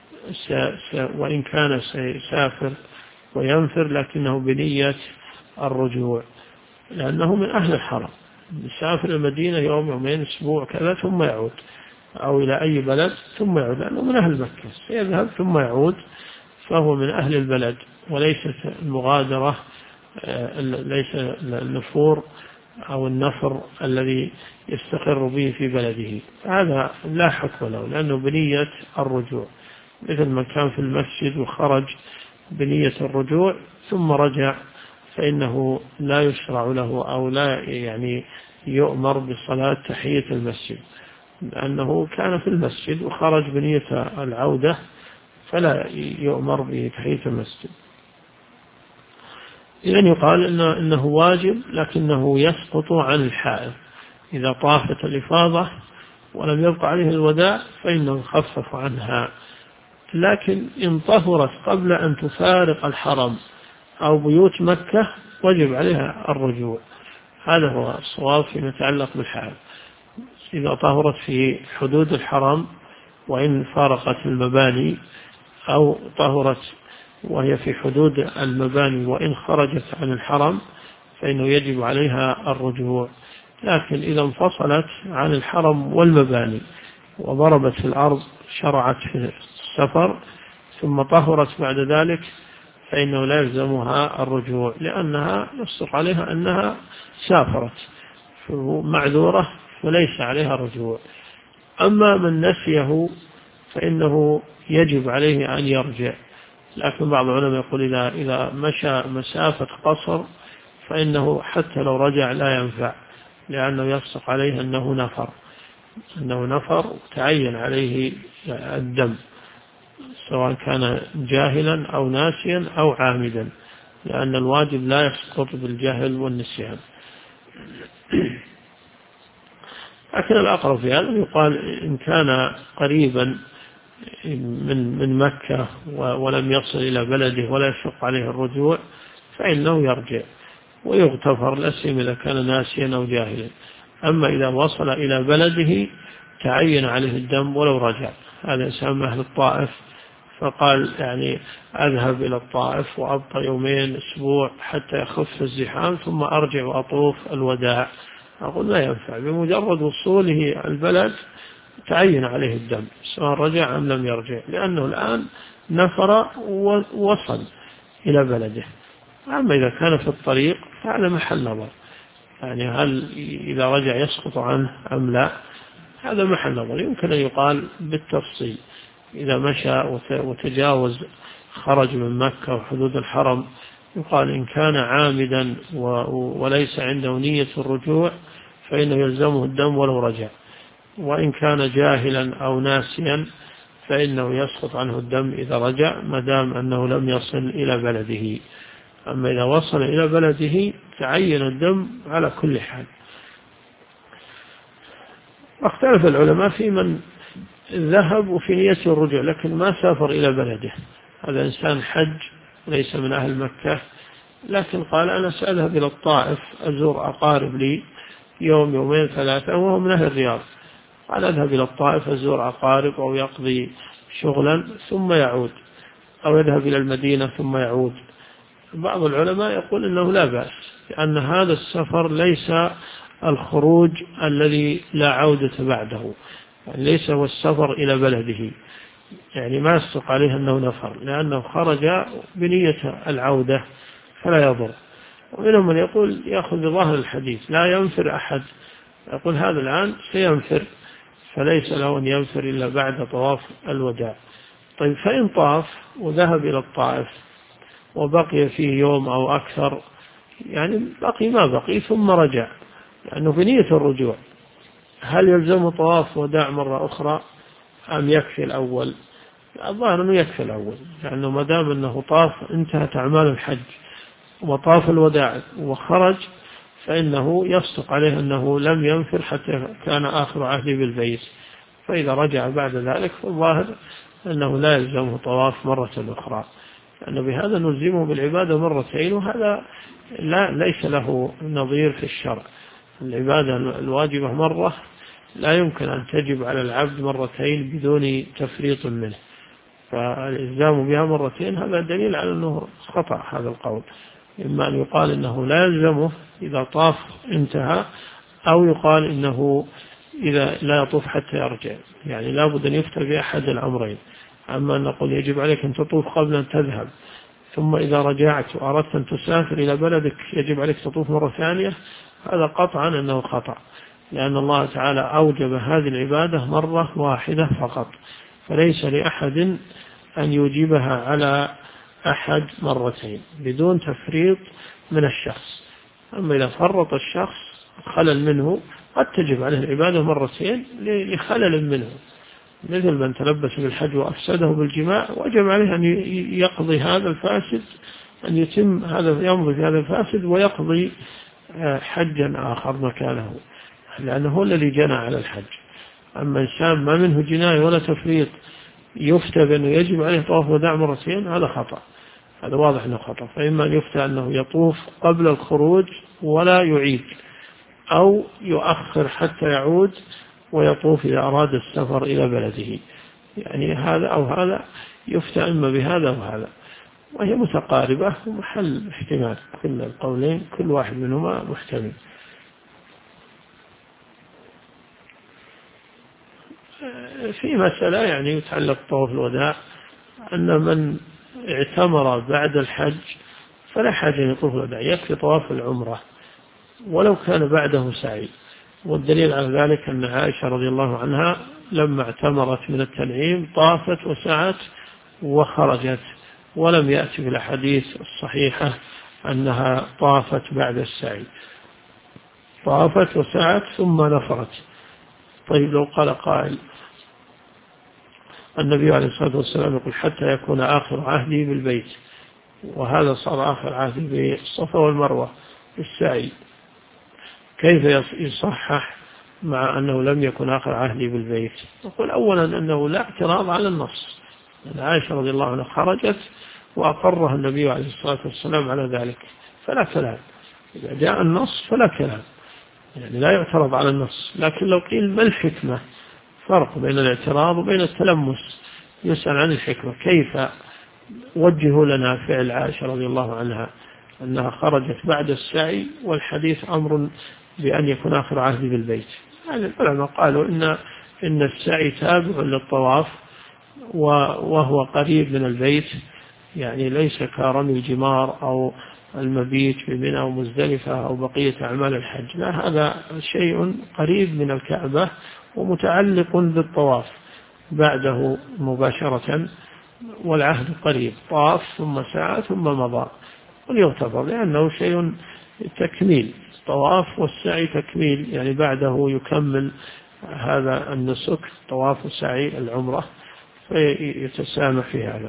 وإن كان سيسافر وينفر لكنه بنية الرجوع، لأنه من أهل الحرم، يسافر المدينة يوم يومين أسبوع كذا ثم يعود، أو إلى أي بلد ثم يعود، لأنه من أهل مكة، سيذهب ثم يعود، فهو من أهل البلد، وليست المغادرة، ليس النفور أو النفر الذي يستقر به في بلده، هذا لا حكم له لأنه بنية الرجوع، مثل من كان في المسجد وخرج بنية الرجوع ثم رجع فإنه لا يشرع له أو لا يعني يؤمر بصلاة تحية المسجد، لأنه كان في المسجد وخرج بنية العودة فلا يؤمر بتحية المسجد. إذن يقال إنه واجب لكنه يسقط عن الحائض، إذا طافت الإفاضة ولم يبق عليه الوداع فإنه يخفف عنها، لكن إن طهرت قبل أن تفارق الحرم أو بيوت مكة وجب عليها الرجوع، هذا هو الصواب فيما يتعلق بالحائض. إذا طهرت في حدود الحرم وإن فارقت المباني، أو طهرت وهي في حدود المباني وإن خرجت عن الحرم فإنه يجب عليها الرجوع، لكن إذا انفصلت عن الحرم والمباني وضربت في الأرض شرعت في السفر ثم طهرت بعد ذلك فإنه لا يلزمها الرجوع، لأنها يصدق عليها أنها سافرت معذورة وليس عليها رجوع. أما من نسيه فإنه يجب عليه أن يرجع، لكن بعض العلماء يقول إذا مشى مسافة قصر فإنه حتى لو رجع لا ينفع، لأنه يصدق عليه أنه نفر تعين عليه الدم، سواء كان جاهلا أو ناسيا أو عامدا، لأن الواجب لا يسقط بالجهل والنسيان. لكن الأقرب في هذا يقال إن كان قريبا من مكة ولم يصل إلى بلده ولا يشق عليه الرجوع فإنه يرجع ويغتفر لسيم إذا كان ناسيا أو جاهلا. أما إذا وصل إلى بلده تعين عليه الدم ولو رجع، هذا إنسان أهل الطائف فقال يعني أذهب إلى الطائف وأبقى يومين أسبوع حتى يخف الزحام ثم أرجع وأطوف الوداع، أقول لا ينفع، بمجرد وصوله البلد تعين عليه الدم سواء رجع أم لم يرجع، لأنه الآن نفر ووصل إلى بلده. أما إذا كان في الطريق فهذا محل نظر، يعني هل إذا رجع يسقط عنه أم لا، هذا محل نظر. يمكن أن يقال بالتفصيل إذا مشى وتجاوز خرج من مكة وحدود الحرم، يقال إن كان عامدا وليس عنده نية الرجوع فإنه يلزمه الدم ولو رجع، وإن كان جاهلا أو ناسيا فإنه يسقط عنه الدم إذا رجع ما دام أنه لم يصل إلى بلده. أما إذا وصل إلى بلده تعين الدم على كل حال. اختلف العلماء في من ذهب وفي نية الرجوع لكن ما سافر إلى بلده، هذا إنسان حج ليس من أهل مكة، لكن قال أنا سأذهب إلى الطائف أزور أقارب لي يوم يومين ثلاثة وهو من أهل الرياض، قال أذهب إلى الطائف أزور أقارب أو يقضي شغلا ثم يعود، أو يذهب إلى المدينة ثم يعود. بعض العلماء يقول إنه لا بأس، لأن هذا السفر ليس الخروج الذي لا عودة بعده، يعني ليس هو السفر إلى بلده، يعني ما يصدق عليه أنه نفر لأنه خرج بنية العودة فلا يضر. ومنهم من يقول يأخذ بظاهر الحديث لا ينفر أحد، يقول هذا الآن سينفر فليس له أن ينفر إلا بعد طواف الوداع. طيب فإن طاف وذهب إلى الطائف وبقي فيه يوم أو أكثر، يعني بقي ما بقي ثم رجع لأنه بنية الرجوع، هل يلزم طواف وداع مرة أخرى أم يكفي الأول؟ الظاهر أنه يكفي الأول، لأنه ما دام أنه طاف انتهت أعمال الحج وطاف الوداع وخرج فإنه يصدق عليه أنه لم ينفر حتى كان آخر عهده بالبيت، فإذا رجع بعد ذلك فالظاهر أنه لا يلزمه طواف مرة أخرى، لأن بهذا نلزمه بالعبادة مرتين، وهذا ليس له نظير في الشرع. العبادة الواجبة مرة لا يمكن أن تجب على العبد مرتين بدون تفريط منه، فالإلزام بها مرتين هذا دليل على أنه خطأ هذا القول. إما أن يقال إنه لا يلزمه إذا طاف انتهى، أو يقال إنه إذا لا يطوف حتى يرجع، يعني لا بد أن يفتى بأحد الأمرين. أما أن نقول يجب عليك أن تطوف قبل أن تذهب، ثم إذا رجعت وأردت أن تسافر إلى بلدك يجب عليك تطوف مرة ثانية، هذا قطعا أنه خطأ، لأن الله تعالى أوجب هذه العبادة مرة واحدة فقط، فليس لأحد أن يوجبها على أحد مرتين بدون تفريط من الشخص. أما إذا فرط الشخص خلل منه قد تجب عليه العبادة مرتين لخلل منه، مثل من تلبس بالحج وأفسده بالجماع وجب عليه أن يقضي هذا الفاسد، أن يتم هذا يمضي في هذا الفاسد ويقضي حجا آخر مكانه، لأنه هو الذي جنى على الحج. أما إنسان ما منه جناية ولا تفريط يفتى بأنه يجب عليه طواف وداع مرتين، هذا خطأ، هذا واضح أنه خطأ. فإما أن يفتى أنه يطوف قبل الخروج ولا يعيد، أو يؤخر حتى يعود ويطوف إذا أراد السفر إلى بلده، يعني هذا أو هذا يفتى إما بهذا أو هذا، وهي متقاربة ومحل احتمال كل القولين كل واحد منهما محتمل. في مسألة يعني يتعلق طواف الوداع، أن من اعتمر بعد الحج فلا حاجة أن يطوف الوداع، يكفي طواف العمرة ولو كان بعده سعي. والدليل على ذلك أن عائشة رضي الله عنها لما اعتمرت من التنعيم طافت وسعت وخرجت، ولم يأتي بالأحاديث الصحيحة أنها طافت بعد السعي، طافت وسعت ثم نفرت. طيب لو قال قائل النبي عليه الصلاة والسلام يقول حتى يكون آخر عهدي بالبيت، وهذا صار آخر عهدي بالصفا والمروة بالسعي، كيف يصحح مع أنه لم يكن آخر عهدي بالبيت؟ نقول أولا أنه لا اعتراض على النص، أن عائشة رضي الله عنها خرجت وأقرها النبي عليه الصلاة والسلام على ذلك، فلا كلام. إذا جاء النص فلا كلام، يعني لا يعترض على النص. لكن لو قيل ما الحكمة، فرق بين الاعتراض وبين التلمس، يسأل عن الحكمة، كيف وجهوا لنا فعل عائشة رضي الله عنها أنها خرجت بعد السعي والحديث أمر بأن يكون آخر عهد بالبيت؟ يعني العلماء قالوا إن إن السعي تابع للطواف وهو قريب من البيت، يعني ليس كرمي الجمار أو المبيت في منى أو مزدلفة أو بقية أعمال الحج، لا، هذا شيء قريب من الكعبة ومتعلق بالطواف بعده مباشرة، والعهد قريب، طاف ثم سعى ثم مضى، وليغتفر لأنه شيء تكميل، الطواف والسعي تكميل، يعني بعده يكمل هذا النسك، طواف وسعي العمرة، فيتسامح في هذا.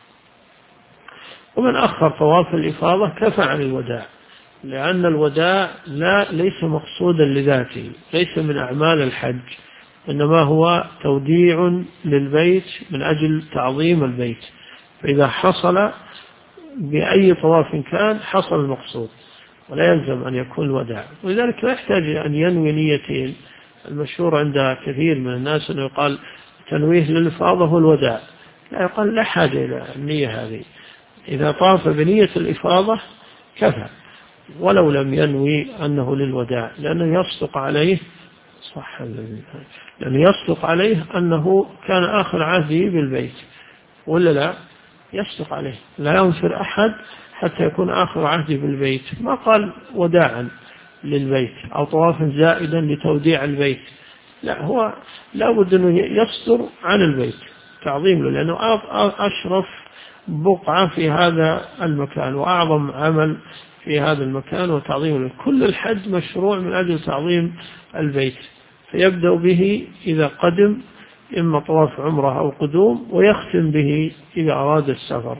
ومن أخر طواف الإفاضة كفى عن الوداع، لأن الوداع ليس مقصودا لذاته، ليس من أعمال الحج، إنما هو توديع للبيت من أجل تعظيم البيت، فإذا حصل بأي طواف كان حصل المقصود، ولا يلزم أن يكون الوداع، ولذلك لا يحتاج أن ينوي نيتين. المشهور عند كثير من الناس أنه يقال تنويه للإفاضة والوداع، لا، يقال لا حاجة إلى النية هذه، إذا طاف بنية الإفاضة كفى ولو لم ينوي أنه للوداع، لأنه يصدق عليه لأنه يصدق عليه أنه كان آخر عهده بالبيت، ولا لا؟ يصدق عليه، لا ينفر أحد حتى يكون آخر عهده بالبيت، ما قال وداعا للبيت أو طوافا زائدا لتوديع البيت، لا، هو لا بد أنه يصدر عن البيت تعظيم له، لأنه أشرف بقعة في هذا المكان وأعظم عمل في هذا المكان وتعظيم له. كل الحج مشروع من أجل تعظيم البيت، فيبدأ به إذا قدم إما طواف عمره أو قدوم، ويختم به إذا أراد السفر،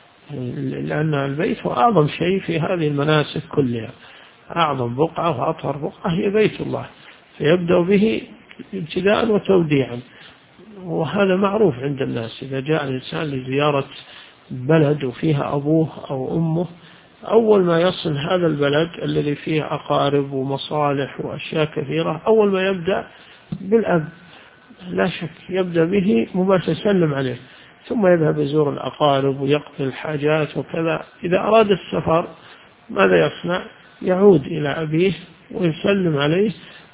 لأن البيت هو أعظم شيء في هذه المناسك كلها، أعظم بقعة وأطهر بقعة هي بيت الله، فيبدأ به ابتداء وتوديعا، وهذا معروف عند الناس. إذا جاء الإنسان لزيارة بلد وفيها أبوه أو أمه، أول ما يصل هذا البلد الذي فيه أقارب ومصالح وأشياء كثيرة، أول ما يبدأ بالأب، لا شك يبدأ به مباشرة، يسلم عليه، ثم يذهب يزور الأقارب ويقضي الحاجات وكذا. إذا أراد السفر ماذا يصنع؟ يعود إلى أبيه ويسلم عليه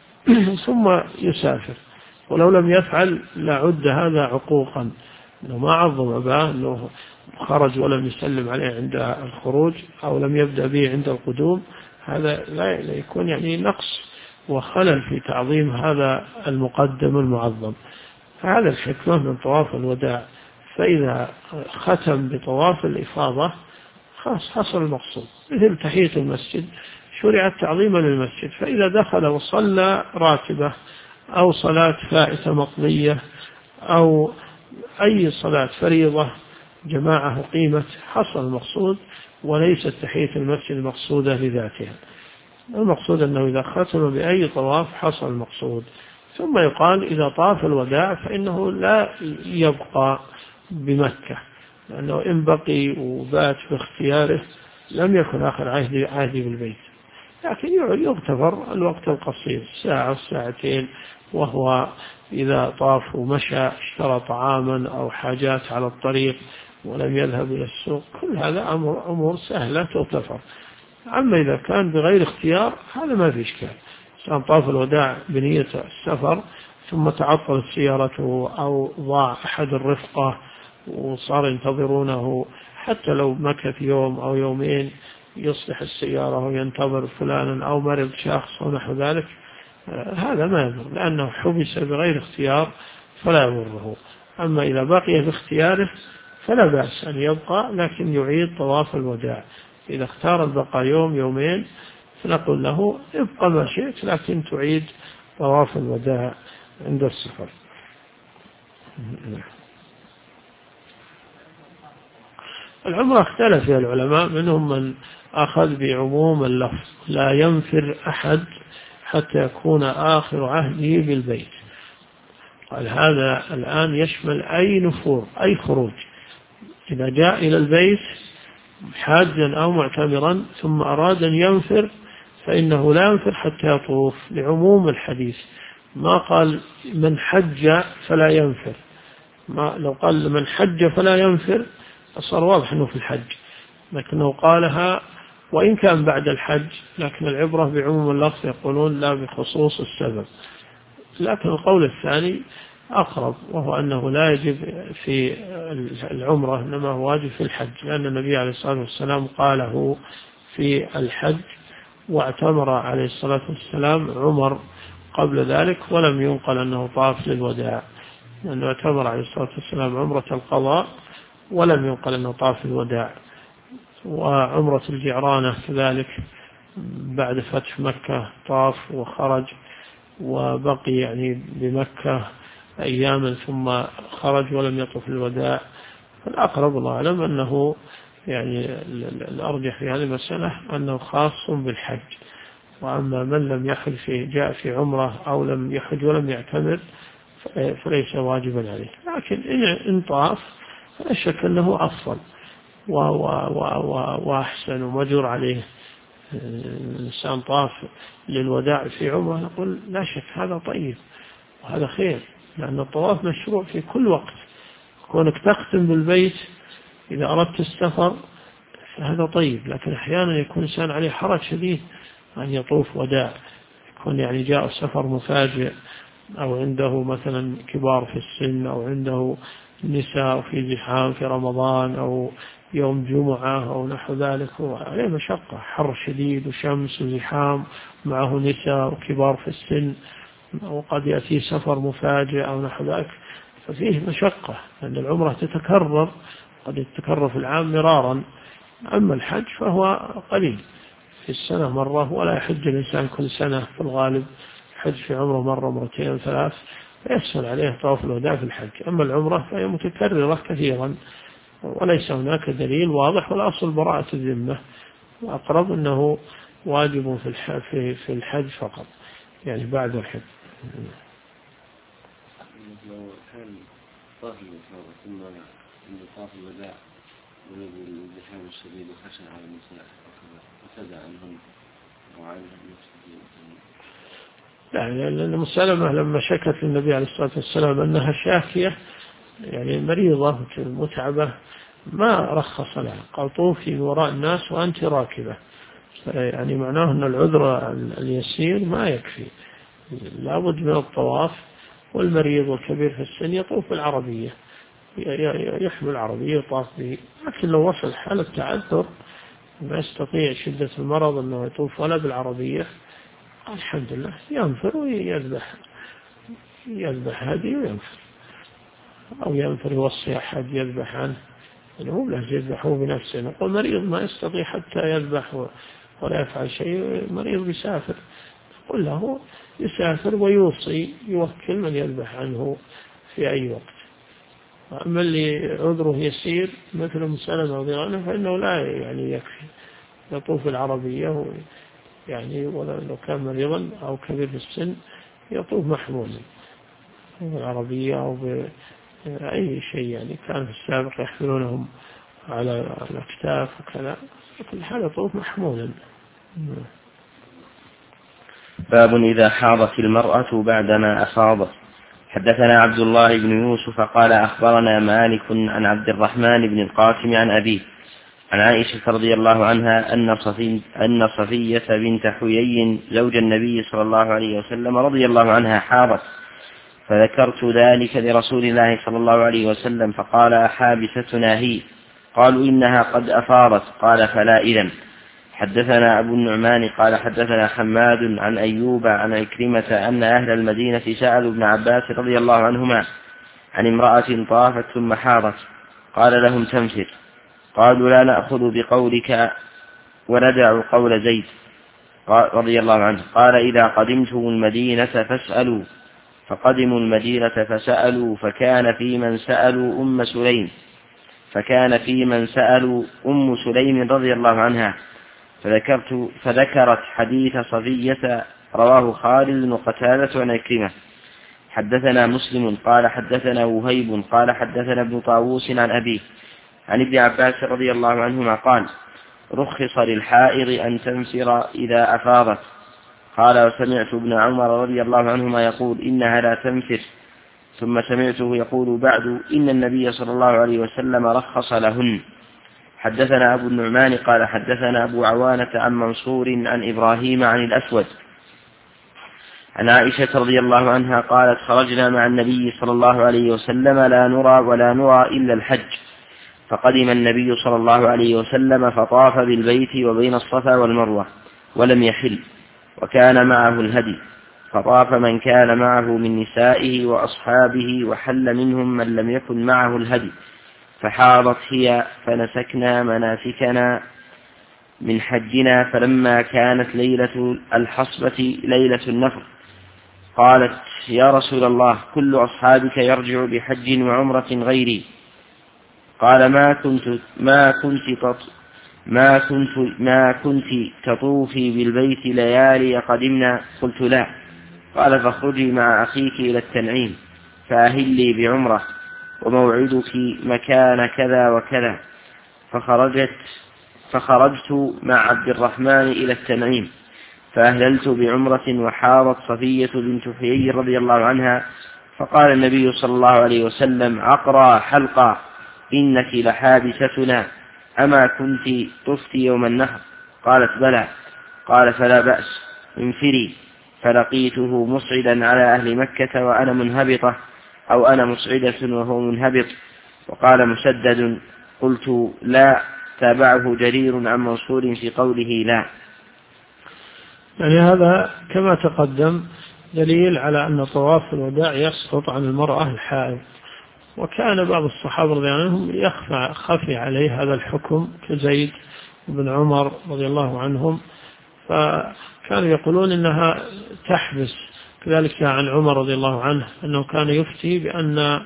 ثم يسافر، ولو لم يفعل لعد هذا عقوقا، أنه ما عظم أباه، أنه خرج ولم يسلم عليه عند الخروج أو لم يبدأ به عند القدوم، هذا لا يكون يعني نقص وخلل في تعظيم هذا المقدم المعظم. هذا الحكمة من طواف الوداع، فإذا ختم بطواف الإفاضة خلاص حصل المقصود، مثل تحية المسجد شرعت تعظيما للمسجد، فإذا دخل وصلى راتبة أو صلاة فائتة مقضية أو أي صلاة فريضة جماعة قيمة حصل المقصود، وليست تحية المسجد المقصودة لذاتها، المقصود أنه إذا ختم بأي طواف حصل المقصود. ثم يقال إذا طاف الوداع فإنه لا يبقى بمكة، لأنه إن بقي وبات باختياره لم يكن آخر عهدي بالبيت، لكن يغتفر الوقت القصير، ساعة ساعتين، وهو إذا طاف ومشى اشترى طعاما أو حاجات على الطريق ولم يذهب إلى السوق، كل هذا أمور سهلة تغتفر. أما إذا كان بغير اختيار هذا ما في إشكال، سواء طاف الوداع بنية السفر ثم تعطلت سيارته أو ضاع أحد الرفقة وصار ينتظرونه، حتى لو مكث يوم أو يومين يصلح السيارة وينتظر فلانا أو مرض شخص ونحو ذلك، هذا ما يضر، لأنه حبس بغير اختيار فلا يضره. أما إذا بقي باختياره فلا بأس أن يبقى، لكن يعيد طواف الوداع. إذا اختار البقاء يوم يومين فنقول له ابقى ما شئت، لكن تعيد طواف الوداع عند السفر. العمرة اختلف فيها العلماء، منهم من أخذ بعموم اللفظ لا ينفر أحد حتى يكون آخر عهده بالبيت، قال هذا الآن يشمل أي نفور، أي خروج، إذا جاء إلى البيت حاجا أو معتمرا ثم أراد أن ينفر فإنه لا ينفر حتى يطوف، لعموم الحديث، ما قال من حج فلا ينفر، لو قال من حج فلا ينفر صار واضح أنه في الحج، لكنه قالها وإن كان بعد الحج، لكن العبرة بعموم اللفظ، يقولون لا بخصوص السبب. لكن القول الثاني أقرب، وهو أنه لا يجب في العمرة إنما هو واجب في الحج، لأن النبي عليه الصلاة والسلام قاله في الحج، واعتمر عليه الصلاة والسلام عمر قبل ذلك ولم ينقل أنه طاف للوداع، لأنه اعتمر عليه الصلاة والسلام عمرة القضاء ولم ينقل أنه طاف للوداع. وعمرة الجعرانة كذلك بعد فتح مكة طاف وخرج وبقي يعني بمكة أياما ثم خرج ولم يطف الوداع. فالأقرب الله أعلم أنه يعني الأرجح في هذه المسألة أنه خاص بالحج، وأما من لم يحج جاء في عمره أو لم يحج ولم يعتمر فليس واجبا عليه، لكن إن طاف فلا شك أنه أفضل وأحسن ومجر عليه. الإنسان طاف للوداع في عمره نقول لا شك هذا طيب وهذا خير، لأن الطواف مشروع في كل وقت. كونك تختم بالبيت إذا أردت السفر فهذا طيب، لكن أحيانا يكون الإنسان عليه حرج شديد أن يطوف وداع، يكون يعني جاء السفر مفاجئ أو عنده مثلا كبار في السن أو عنده نساء في زحام في رمضان أو يوم جمعة أو نحو ذلك، عليه مشقة، حر شديد وشمس وزحام معه نساء وكبار في السن، وقد يأتي سفر مفاجئ أو نحو ذلك، ففيه مشقة، لأن العمرة تتكرر، قد تتكرر في العام مرارا. أما الحج فهو قليل في السنة مرة، ولا يحج الإنسان كل سنة في الغالب، حج في عمره مرة مرتين ثلاث فيسهل عليه طواف الوداع في الحج. أما العمرة فهي متكررة كثيرا وليس هناك دليل واضح، والأصل براءة الذمة، وأقرب أنه واجب في الحج فقط، يعني بعد الحج. لو كان طاف الإفاضة ثم عند طاف الوداع ولد الزحام الشديد وخشى على النساء وكذا عنهم وعنهم المفسدين. لا، لأن مسلمة لما شكت للنبي عليه الصلاة والسلام أنها شاكية يعني مريضة متعبة ما رخص لها، قال طوفي وراء الناس وأنت راكبة، يعني معناه أن العذر اليسير ما يكفي، لابد من الطواف. والمريض والكبير في السن يطوف بالعربية، يحمل العربية يطاف به، لكن لو وصل حالة تعذر ما يستطيع شدة المرض أنه يطوف ولا بالعربية، الحمد لله ينفر ويذبح هدي وينفر، أو ينفر يوصي أحد يذبح عنه، يعني مو له يذبحه بنفسه. نقول مريض ما يستطيع حتى يذبح ولا يفعل شيء، مريض يسافر، قل له يسافر ويوصي يوكل من يذبح عنه في أي وقت. أما اللي عذره يسير مثل مسلمة رضي الله عنه فإنه لا يعني يكفي يطوف العربية، يعني ولو كان مريضا أو كبير في السن يطوف محمولا بالعربية أو بأي شيء، يعني كان في السابق يحملونهم على الأكتاف وكذا، لكن حال يطوف محمولا. باب إذا حاضت المرأة بعدما أفاضت. حدثنا عبد الله بن يوسف قال أخبرنا مالك عن عبد الرحمن بن القاسم عن أبيه عن عائشة رضي الله عنها أن صفية بنت حيي زوج النبي صلى الله عليه وسلم رضي الله عنها حاضت، فذكرت ذلك لرسول الله صلى الله عليه وسلم فقال أحابستنا هي؟ قالوا إنها قد أفاضت. قال فلا إذن. حدثنا أبو النعمان قال حدثنا حماد عن أيوب عن عكرمة أن أهل المدينة سألوا ابن عباس رضي الله عنهما عن امرأة طافت ثم حاضت، قال لهم تمسك، قالوا لا نأخذ بقولك وندع قول زيد رضي الله عنه. قال إذا قدمتم المدينة فاسألوا، فقدموا المدينة فسألوا، فكان في من سألوا أم سليم رضي الله عنها، فذكرت حديث صفية رواه خالد وقتادة عن عكرمة. حدثنا مسلم قال حدثنا وهيب قال حدثنا ابن طاووس عن أبيه عن ابن عباس رضي الله عنهما قال رخص للحائض أن تنفر إذا أفاضت. قال وسمعت ابن عمر رضي الله عنهما يقول إنها لا تنفر، ثم سمعته يقول بعد إن النبي صلى الله عليه وسلم رخص لهن. حدثنا أبو النعمان قال حدثنا أبو عوانة عن منصور عن إبراهيم عن الأسود عن عائشة رضي الله عنها قالت خرجنا مع النبي صلى الله عليه وسلم لا نرى ولا نرى إلا الحج، فقدم النبي صلى الله عليه وسلم فطاف بالبيت وبين الصفا والمروة ولم يحل، وكان معه الهدي، فطاف من كان معه من نسائه وأصحابه، وحل منهم من لم يكن معه الهدي، فحاضت هي فنسكنا مناسكنا من حجنا. فلما كانت ليلة الحصبة ليلة النفر قالت يا رسول الله كل أصحابك يرجع بحج وعمرة غيري. قال ما كنت تطوفي بالبيت ليالي قدمنا؟ قلت لا. قال فاخرجي مع أخيك إلى التنعيم فأهلي بعمرة وموعدك مكان كذا وكذا. فخرجت مع عبد الرحمن إلى التنعيم فأهللت بعمرة، وحاضت صفية بنت حيي رضي الله عنها، فقال النبي صلى الله عليه وسلم عقرى حلقا إنك لحابستنا، أما كنت طفت يوم النحر؟ قالت بلى. قال فلا بأس انفري. فلقيته مصعدا على أهل مكة وأنا منهبطة، أو أنا مصعدة وهو منهبط. وقال مسدد قلت لا. تابعه جرير عن منصور في قوله لا. يعني هذا كما تقدم دليل على أن طواف الوداع يسقط عن المرأة الحائض، وكان بعض الصحابة رضي الله عنهم خفي عليه هذا الحكم كزيد بن عمر رضي الله عنهم، فكانوا يقولون إنها تحبس. كذلك عن عمر رضي الله عنه أنه كان يفتي بأن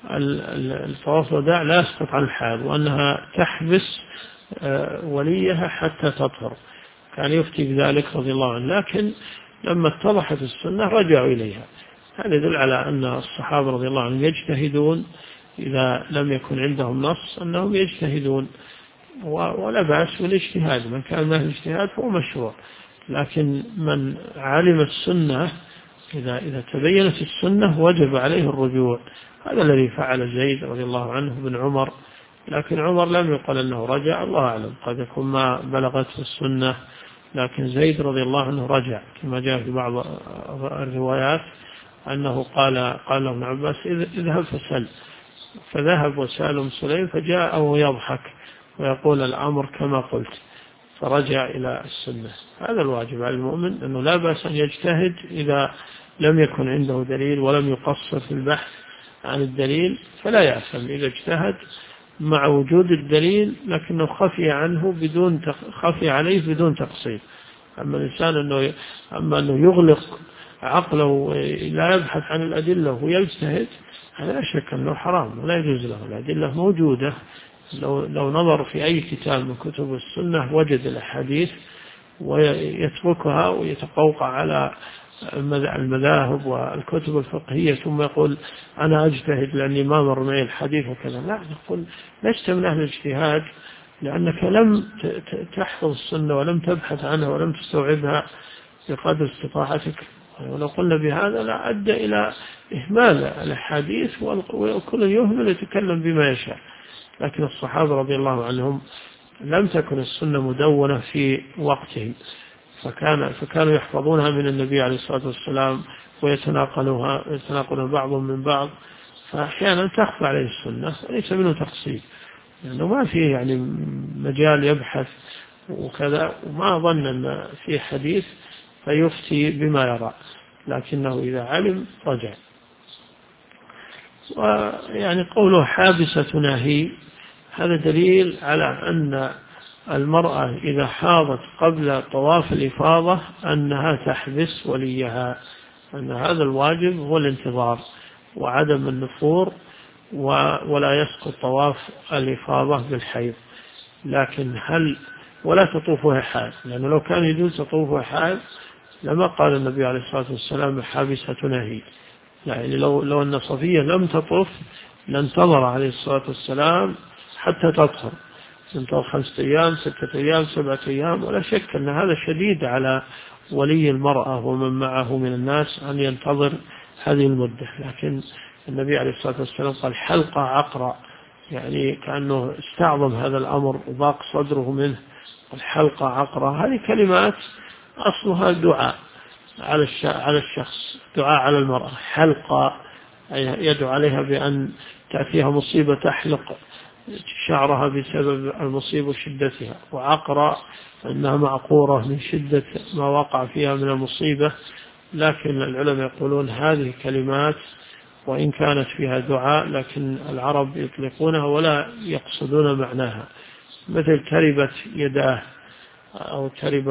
الطواف الوداع لا يسقط عن الحائض، وأنها تحبس وليها حتى تطهر، كان يفتي بذلك رضي الله عنه. لكن لما اتضحت السنة رجعوا إليها. هذا يدل على أن الصحابة رضي الله عنهم يجتهدون إذا لم يكن عندهم نص، أنهم يجتهدون ولا بأس بالاجتهاد، من كان له اجتهاد فهو مشروع. لكن من علم السنة إذا تبينت السنة وجب عليه الرجوع. هذا الذي فعل زيد رضي الله عنه بن عمر، لكن عمر لم يقل أنه رجع، الله أعلم، قد يكون ما بلغته السنة. لكن زيد رضي الله عنه رجع، كما جاء في بعض الروايات أنه قال له ابن عباس اذهب فسل، فذهب وسأل أم سليم فجاء وهو يضحك ويقول الأمر كما قلت، فرجع إلى السنة. هذا الواجب على المؤمن، أنه لا بأس أن يجتهد إذا لم يكن عنده دليل ولم يقصر في البحث عن الدليل، فلا يأثم إذا اجتهد مع وجود الدليل لكنه خفي عليه بدون تقصير. أما الإنسان أنه يغلق عقله ولا يبحث عن الأدلة ويجتهد، هذا لا شك أنه حرام ولا يجوز له. الأدلة موجودة، لو نظر في أي كتاب من كتب السنة وجد الأحاديث ويتركها ويتقوقع على المذاهب والكتب الفقهية ثم يقول أنا أجتهد لأني ما مر معي الحديث وكذا. لا، نقول لست من أهل الاجتهاد لأنك لم تحفظ السنة ولم تبحث عنها ولم تستوعبها بقدر استطاعتك. ولو قلنا بهذا لا أدى إلى إهمال الحديث، وكل يهمل يتكلم بما يشاء. لكن الصحابة رضي الله عنهم لم تكن السنة مدونة في وقتهم، فكانوا يحفظونها من النبي عليه الصلاة والسلام ويتناقلها بعضهم من بعض، فأحيانا تخفى عليه السنة، ليس منه تقصير لأنه ما فيه يعني مجال يبحث وكذا، وما ظن أن في حديث فيفتي بما يرى، لكنه إذا علم رجع. ويعني قوله حابستنا هي، هذا دليل على أن المرأة إذا حاضت قبل طواف الإفاضة أنها تحبس وليها، أن هذا الواجب هو الانتظار وعدم النفور، ولا يسقط طواف الإفاضة بالحيض. لكن ولا تطوفها حائض، لأنه لو كان يجوز تطوفها حائض لما قال النبي عليه الصلاة والسلام حابستنا هي. يعني لو أن صفية لم تطوف لانتظر عليه الصلاة والسلام حتى تطهر، تنتظر 5 أيام 6 أيام 7 أيام، ولا شك أن هذا شديد على ولي المرأة ومن معه من الناس أن ينتظر هذه المدة. لكن النبي عليه الصلاة والسلام قال حلقة عقرى، يعني كأنه استعظم هذا الأمر وضاق صدره منه. الحلقة عقرى هذه كلمات أصلها دعاء، على الشخص، دعاء على المرأة، حلقة يدعو عليها بأن تأتيها مصيبة تحلق شعرها بسبب المصيبة وشدتها، وعقرة أنها معقورة من شدة ما وقع فيها من المصيبة. لكن العلماء يقولون هذه كلمات وإن كانت فيها دعاء لكن العرب يطلقونها ولا يقصدون معناها، مثل تربت يداه، أو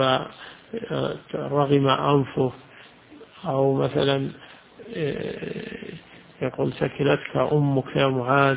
رغم أنفه، أو مثلا يقول ثكلتك أمك يا معاذ،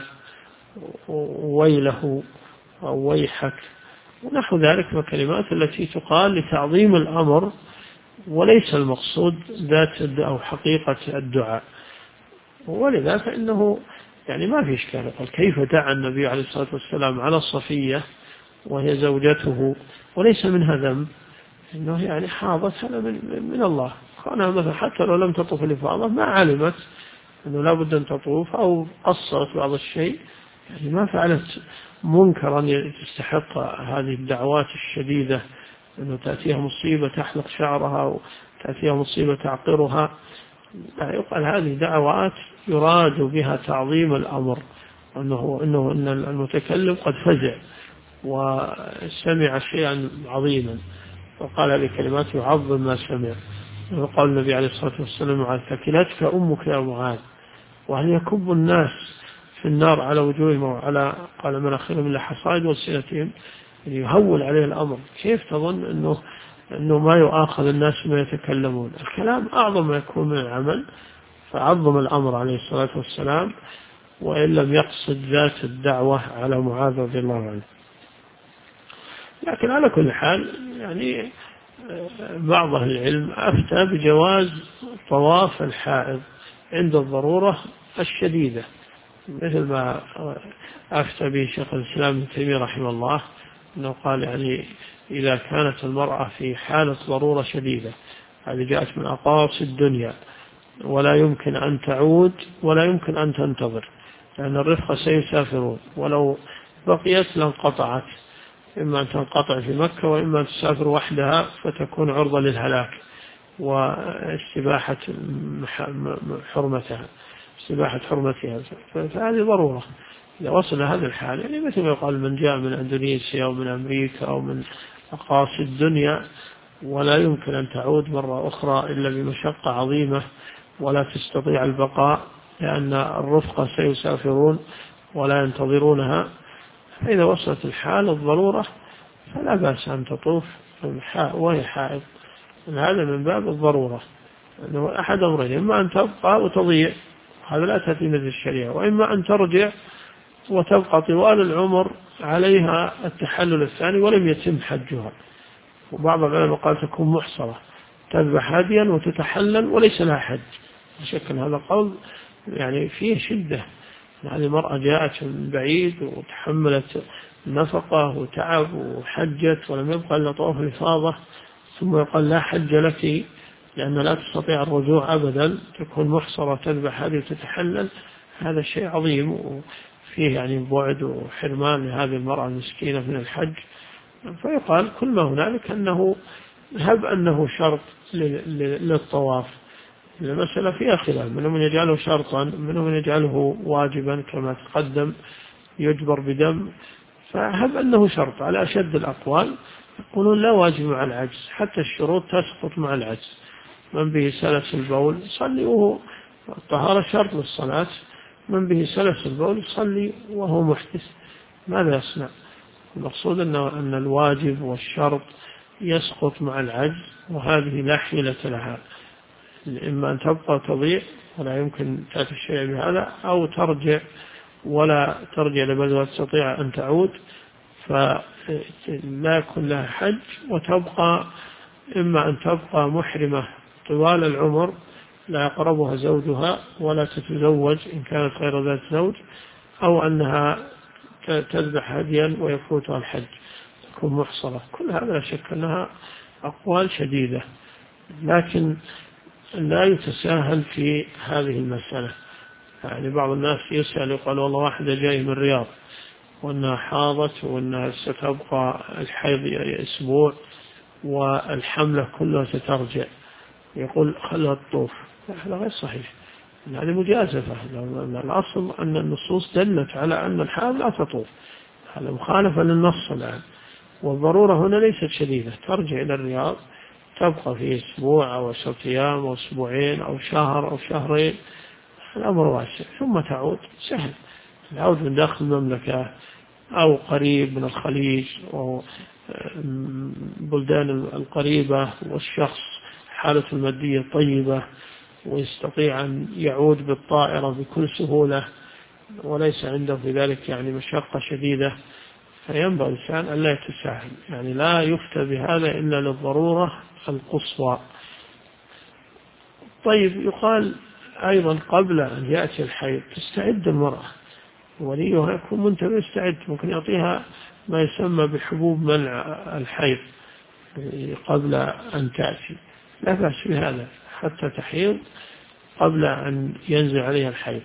ويله أو ويحك، ونحو ذلك من الكلمات التي تقال لتعظيم الأمر، وليس المقصود ذات أو حقيقة الدعاء. ولذا فإنه يعني ما في إشكال، قال كيف دعا النبي عليه الصلاة والسلام على الصفية وهي زوجته وليس منها ذنب، إنه يعني حاضت هذا من الله، كانها مثلا حتى لو لم تطوف الإفاضة ما علمت أنه لا بد أن تطوف أو قصرت بعض الشيء، يعني ما فعلت منكرا تستحق هذه الدعوات الشديدة، أنه تأتيها مصيبة تحلق شعرها وتأتيها مصيبة تعقرها. يقال هذه دعوات يراد بها تعظيم الأمر، أنه أن المتكلم قد فزع وسمع شيئا عظيما، وقال هذه كلمات يعظم ما سمع. وقال النبي عليه الصلاة والسلام على ثكلتك أمك يا معاذ، وهل يكب الناس في النار على وجوههم وعلى قال مناخرهم إلا حصائد وألسنتهم، يعني يهول عليه الأمر. كيف تظن أنه ما يؤاخذ الناس ما يتكلمون؟ الكلام أعظم ما يكون من العمل، فعظم الأمر عليه الصلاة والسلام، وإن لم يقصد ذات الدعوة على معاذ رضي الله عنه. لكن على كل حال يعني بعض أهل العلم أفتى بجواز طواف الحائض عند الضرورة الشديدة، مثل ما أفتى به شيخ الإسلام ابن تيمية رحمه الله، أنه قال يعني إذا كانت المرأة في حالة ضرورة شديدة، هذه جاءت من أقاصي الدنيا ولا يمكن أن تعود ولا يمكن أن تنتظر، لأن الرفقة سيسافرون، ولو بقيت لانقطعت، إما أن تنقطع في مكة وإما أن تسافر وحدها فتكون عرضة للهلاك واستباحة حرمتها، فهذه ضرورة. إذا وصل هذا الحال يعني مثل ما يقال من جاء من أندونيسيا أو من أمريكا أو من أقاصي الدنيا ولا يمكن أن تعود مرة أخرى إلا بمشقة عظيمة ولا تستطيع البقاء لأن الرفقة سيسافرون ولا ينتظرونها، فإذا وصلت الحال الضرورة فلا بأس أن تطوف وهي حائض. هذا من باب الضرورة، أنه أحد أمرين، إما أن تبقى وتضيع، هذا لا تأتي مثل الشريعة، وإما أن ترجع وتبقى طوال العمر عليها التحلل الثاني ولم يتم حجها. وبعض العلماء قال تكون محصرة، تذبح هديا وتتحلل وليس لها حج. بشكل هذا قول يعني فيه شدة، هذه المرأة جاءت من بعيد وتحملت نفقة وتعب وحجت ولم يبقى إلا طواف الإفاضة، ثم يقال لا حج لك لأن لا تستطيع الرجوع أبدا، تكون محصرة تذبح هذه وتتحلل. هذا شيء عظيم وفيه يعني بعد وحرمان لهذه المرأة المسكينة من الحج. فيقال كل ما هنالك أنه هب أنه شرط للطواف. المسألة فيها خلاف، منهم من يجعله شرطا، منهم من يجعله واجبا كما تقدم يجبر بدم، فهب أنه شرط على أشد الأقوال. يقولون لا واجب مع العجز، حتى الشروط تسقط مع العجز. من به سلس البول يصلي وهو الطهارة شرط للصلاة، من به سلس البول يصلي وهو محدث، ماذا يصنع؟ المقصود أن الواجب والشرط يسقط مع العجز، وهذه لا حيلة لها، إما أن تبقى تضيع ولا يمكن تأتي الشيء بهذا، أو ترجع ولا ترجع لبلد ولا تستطيع أن تعود، فلا يكون لها حج، وتبقى إما أن تبقى محرمة طوال العمر لا يقربها زوجها ولا تتزوج إن كانت غير ذات زوج، أو أنها تذبح هديا ويفوتها الحج، تكون محصرة. كل هذا لا شك أنها أقوال شديدة، لكن لا يتساهل في هذه المسألة. يعني بعض الناس يسأل يقول والله واحدة جاي من الرياض وأنها حاضت وأنها ستبقى الحيض أسبوع والحملة كلها سترجع، يقول خلها تطوف، هذا غير صحيح، هذه مجازفة. الأصل أن النصوص دلت على أن الحائض لا تطوف، هذا مخالفة للنص الآن. والضرورة هنا ليست شديدة، ترجع إلى الرياض، تبقى في أسبوع أو 10 أيام أو أسبوعين أو شهر أو شهرين، الأمر واسع، ثم تعود سهل. العود من داخل المملكة أو قريب من الخليج أو بلدان القريبة، والشخص حالته المادية طيبة ويستطيع أن يعود بالطائرة بكل سهولة وليس عنده في ذلك يعني مشقة شديدة، فينبغي الإنسان أن لا يتساهل، يعني لا يفتى بهذا إلا للضرورة القصوى. طيب، يقال أيضا قبل أن يأتي الحيض تستعد المرأة، وليها يكون منتبه يستعد، ممكن يعطيها ما يسمى بحبوب منع الحيض قبل أن تأتي، لا بأس بهذا حتى تحيض قبل أن ينزل عليها الحيض،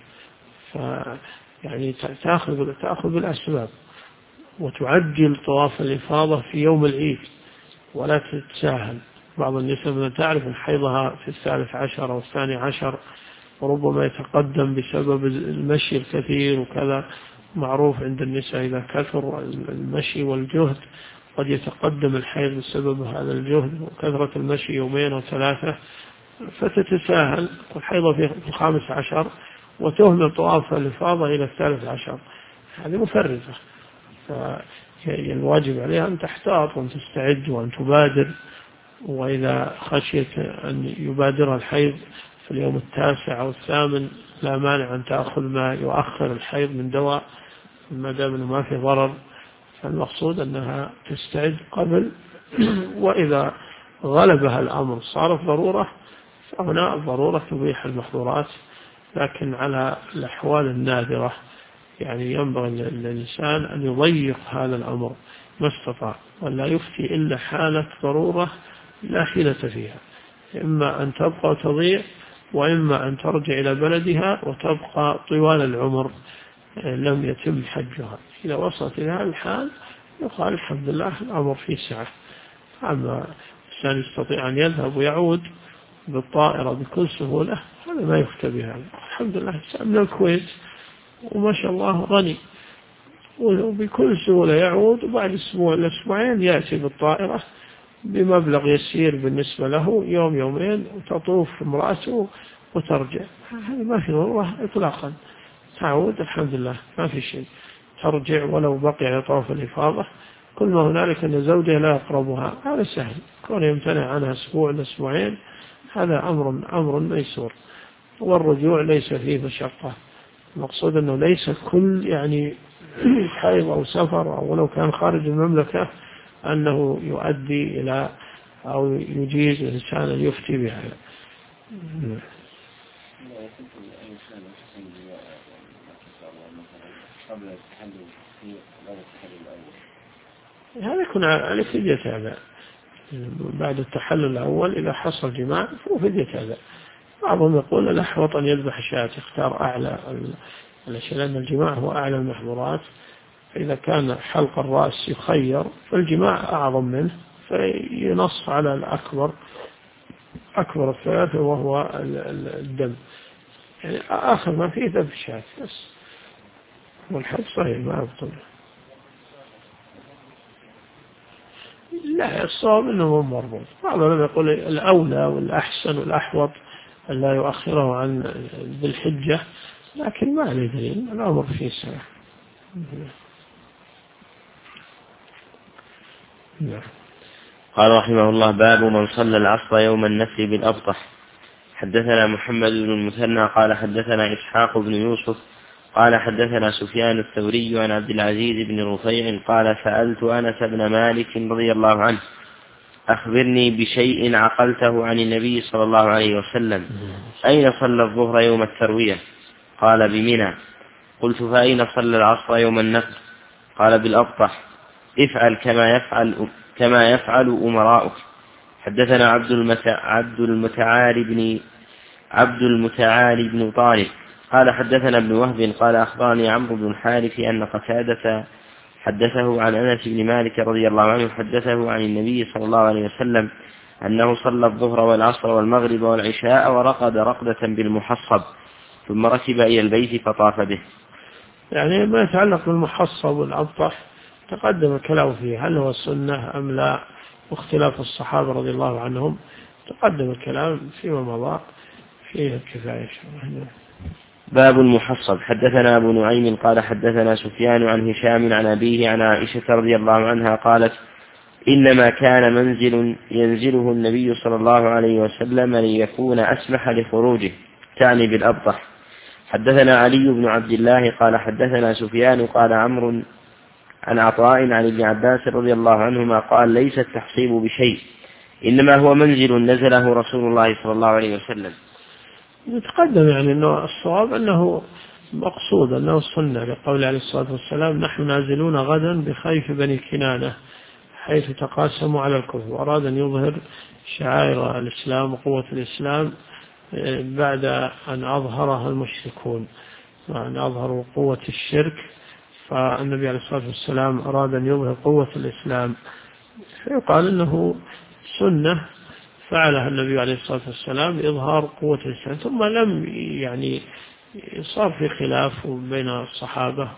يعني تأخذ بالأسباب وتعجل طواف الإفاضة في يوم العيد ولا تتساهل. بعض النساء من تعرف حيضها في 13 أو 12 وربما يتقدم بسبب المشي الكثير وكذا، معروف عند النساء إذا كثر المشي والجهد قد يتقدم الحيض بسبب هذا الجهد وكثرة المشي 2 أو 3، فتتساهل الحيض في 15 وتهمل طواف الإفاضة إلى 13، هذه مفرطة. فالواجب عليها أن تحتاط وأن تستعد وأن تبادر، وإذا خشيت أن يبادرها الحيض في اليوم 9 أو 8 لا مانع أن تأخذ ما يؤخر الحيض من دواء ما دام أنه ما في ضرر، فالمقصود أنها تستعد قبل. وإذا غلبها الأمر صارت ضرورة، فهنا الضرورة تبيح المحظورات، لكن على الأحوال النادرة يعني ينبغي للإنسان أن يضيق هذا الأمر ما استطاع، ولا يفتي إلا حالة ضرورة لا حيلة فيها، إما أن تبقى وتضيع، وإما أن ترجع إلى بلدها وتبقى طوال العمر لم يتم حجها. إذا وصلت إلى هذا الحال يقال الحمد لله الأمر فيه سعة. أما الإنسان يستطيع أن يذهب ويعود بالطائرة بكل سهولة، هذا ما يفتى بهذا. الحمد لله الإنسان من الكويت وما شاء الله غني، وبكل سهولة يعود، وبعد أسبوع لأسبوعين يأتي بالطائرة بمبلغ يسير بالنسبة له، يوم يومين وتطوف امرأته وترجع، هذا ما في ضرورة إطلاقا، تعود الحمد لله ما في شيء، ترجع ولو بقي على طواف الإفاضة. كل ما هنالك أن زوجها لا يقربها، هذا سهل، كون يمتنع عنها أسبوع لأسبوعين هذا أمر ميسور، والرجوع ليس فيه مشقة. المقصود أنه ليس كل يعني حيض أو سفر أو ولو كان خارج المملكة أنه يؤدي إلى أو يجيز الإنسان أن يفتي بهذا. هذا يكون على فدية هذا بعد التحلل الأول، إذا حصل جماع فهو فدية هذا. بعضهم يقول الأحوط أن يذبح شاة، يختار أعلى الأشياء، لأن الجماع هو أعلى المحظورات، فإذا كان حلق الرأس يخير فالجماع أعظم منه، فينص على الأكبر الثلاثة وهو الدم، يعني آخر ما فيه ذبح شاة بس، والحج صحيح ما أبطل. لا، الصواب أنه مربوط. بعضهم يقول الأولى والأحسن والأحوط أن لا يؤخره عن بالحجة، لكن ما عليه دليل، الأمر فيه سنة. قال رحمه الله: باب من صلى العصر يوم النفر بالأبطح. حدثنا محمد بن المثنى قال حدثنا إسحاق بن يوسف قال حدثنا سفيان الثوري عن عبد العزيز بن رفيع قال: سألت أنس بن مالك رضي الله عنه: أخبرني بشيء عقلته عن النبي صلى الله عليه وسلم، أين صلى الظهر يوم التروية؟ قال: بمنى. قلت: فأين صلى العصر يوم النفر؟ قال: بالأبطح. افعل كما يفعل أمراؤك. حدثنا عبد المتعالي بن طارق قال حدثنا ابن وهب قال أخبرني عمرو بن الحارث أن قتادة حدثه عن أنس بن مالك رضي الله عنه حدثه عن النبي صلى الله عليه وسلم أنه صلى الظهر والعصر والمغرب والعشاء ورقد رقدة بالمحصب ثم ركب إلى البيت فطاف به. يعني ما يتعلق بالمحصب والأبطح تقدم الكلام فيه هل هو السنة أم لا، واختلاف الصحابة رضي الله عنهم تقدم الكلام فيما مضى فيه الكفاية. باب المحصب. حدثنا أبو نعيم قال حدثنا سفيان عن هشام عن أبيه عن عائشة رضي الله عنها قالت إنما كان منزل ينزله النبي صلى الله عليه وسلم ليكون أسمح لخروجه، تعني بالأبطح. حدثنا علي بن عبد الله قال حدثنا سفيان قال عمرو عن عطاء عن ابن عباس رضي الله عنهما قال ليس التحصيب بشيء، إنما هو منزل نزله رسول الله صلى الله عليه وسلم. يتقدم يعني أنه الصواب أنه مقصود أنه السنة، لقول عليه الصلاة والسلام نحن نازلون غدا بخيف بني كنانة حيث تقاسموا على الكفر، وأراد أن يظهر شعائر الإسلام وقوة الإسلام بعد أن أظهرها المشركون وأن أظهروا قوة الشرك، فالنبي عليه الصلاة والسلام أراد أن يظهر قوة الإسلام، فيقال أنه سنة فعلها النبي عليه الصلاة والسلام إظهار قوة الإسلام. ثم لم يعني صار في خلاف بين الصحابة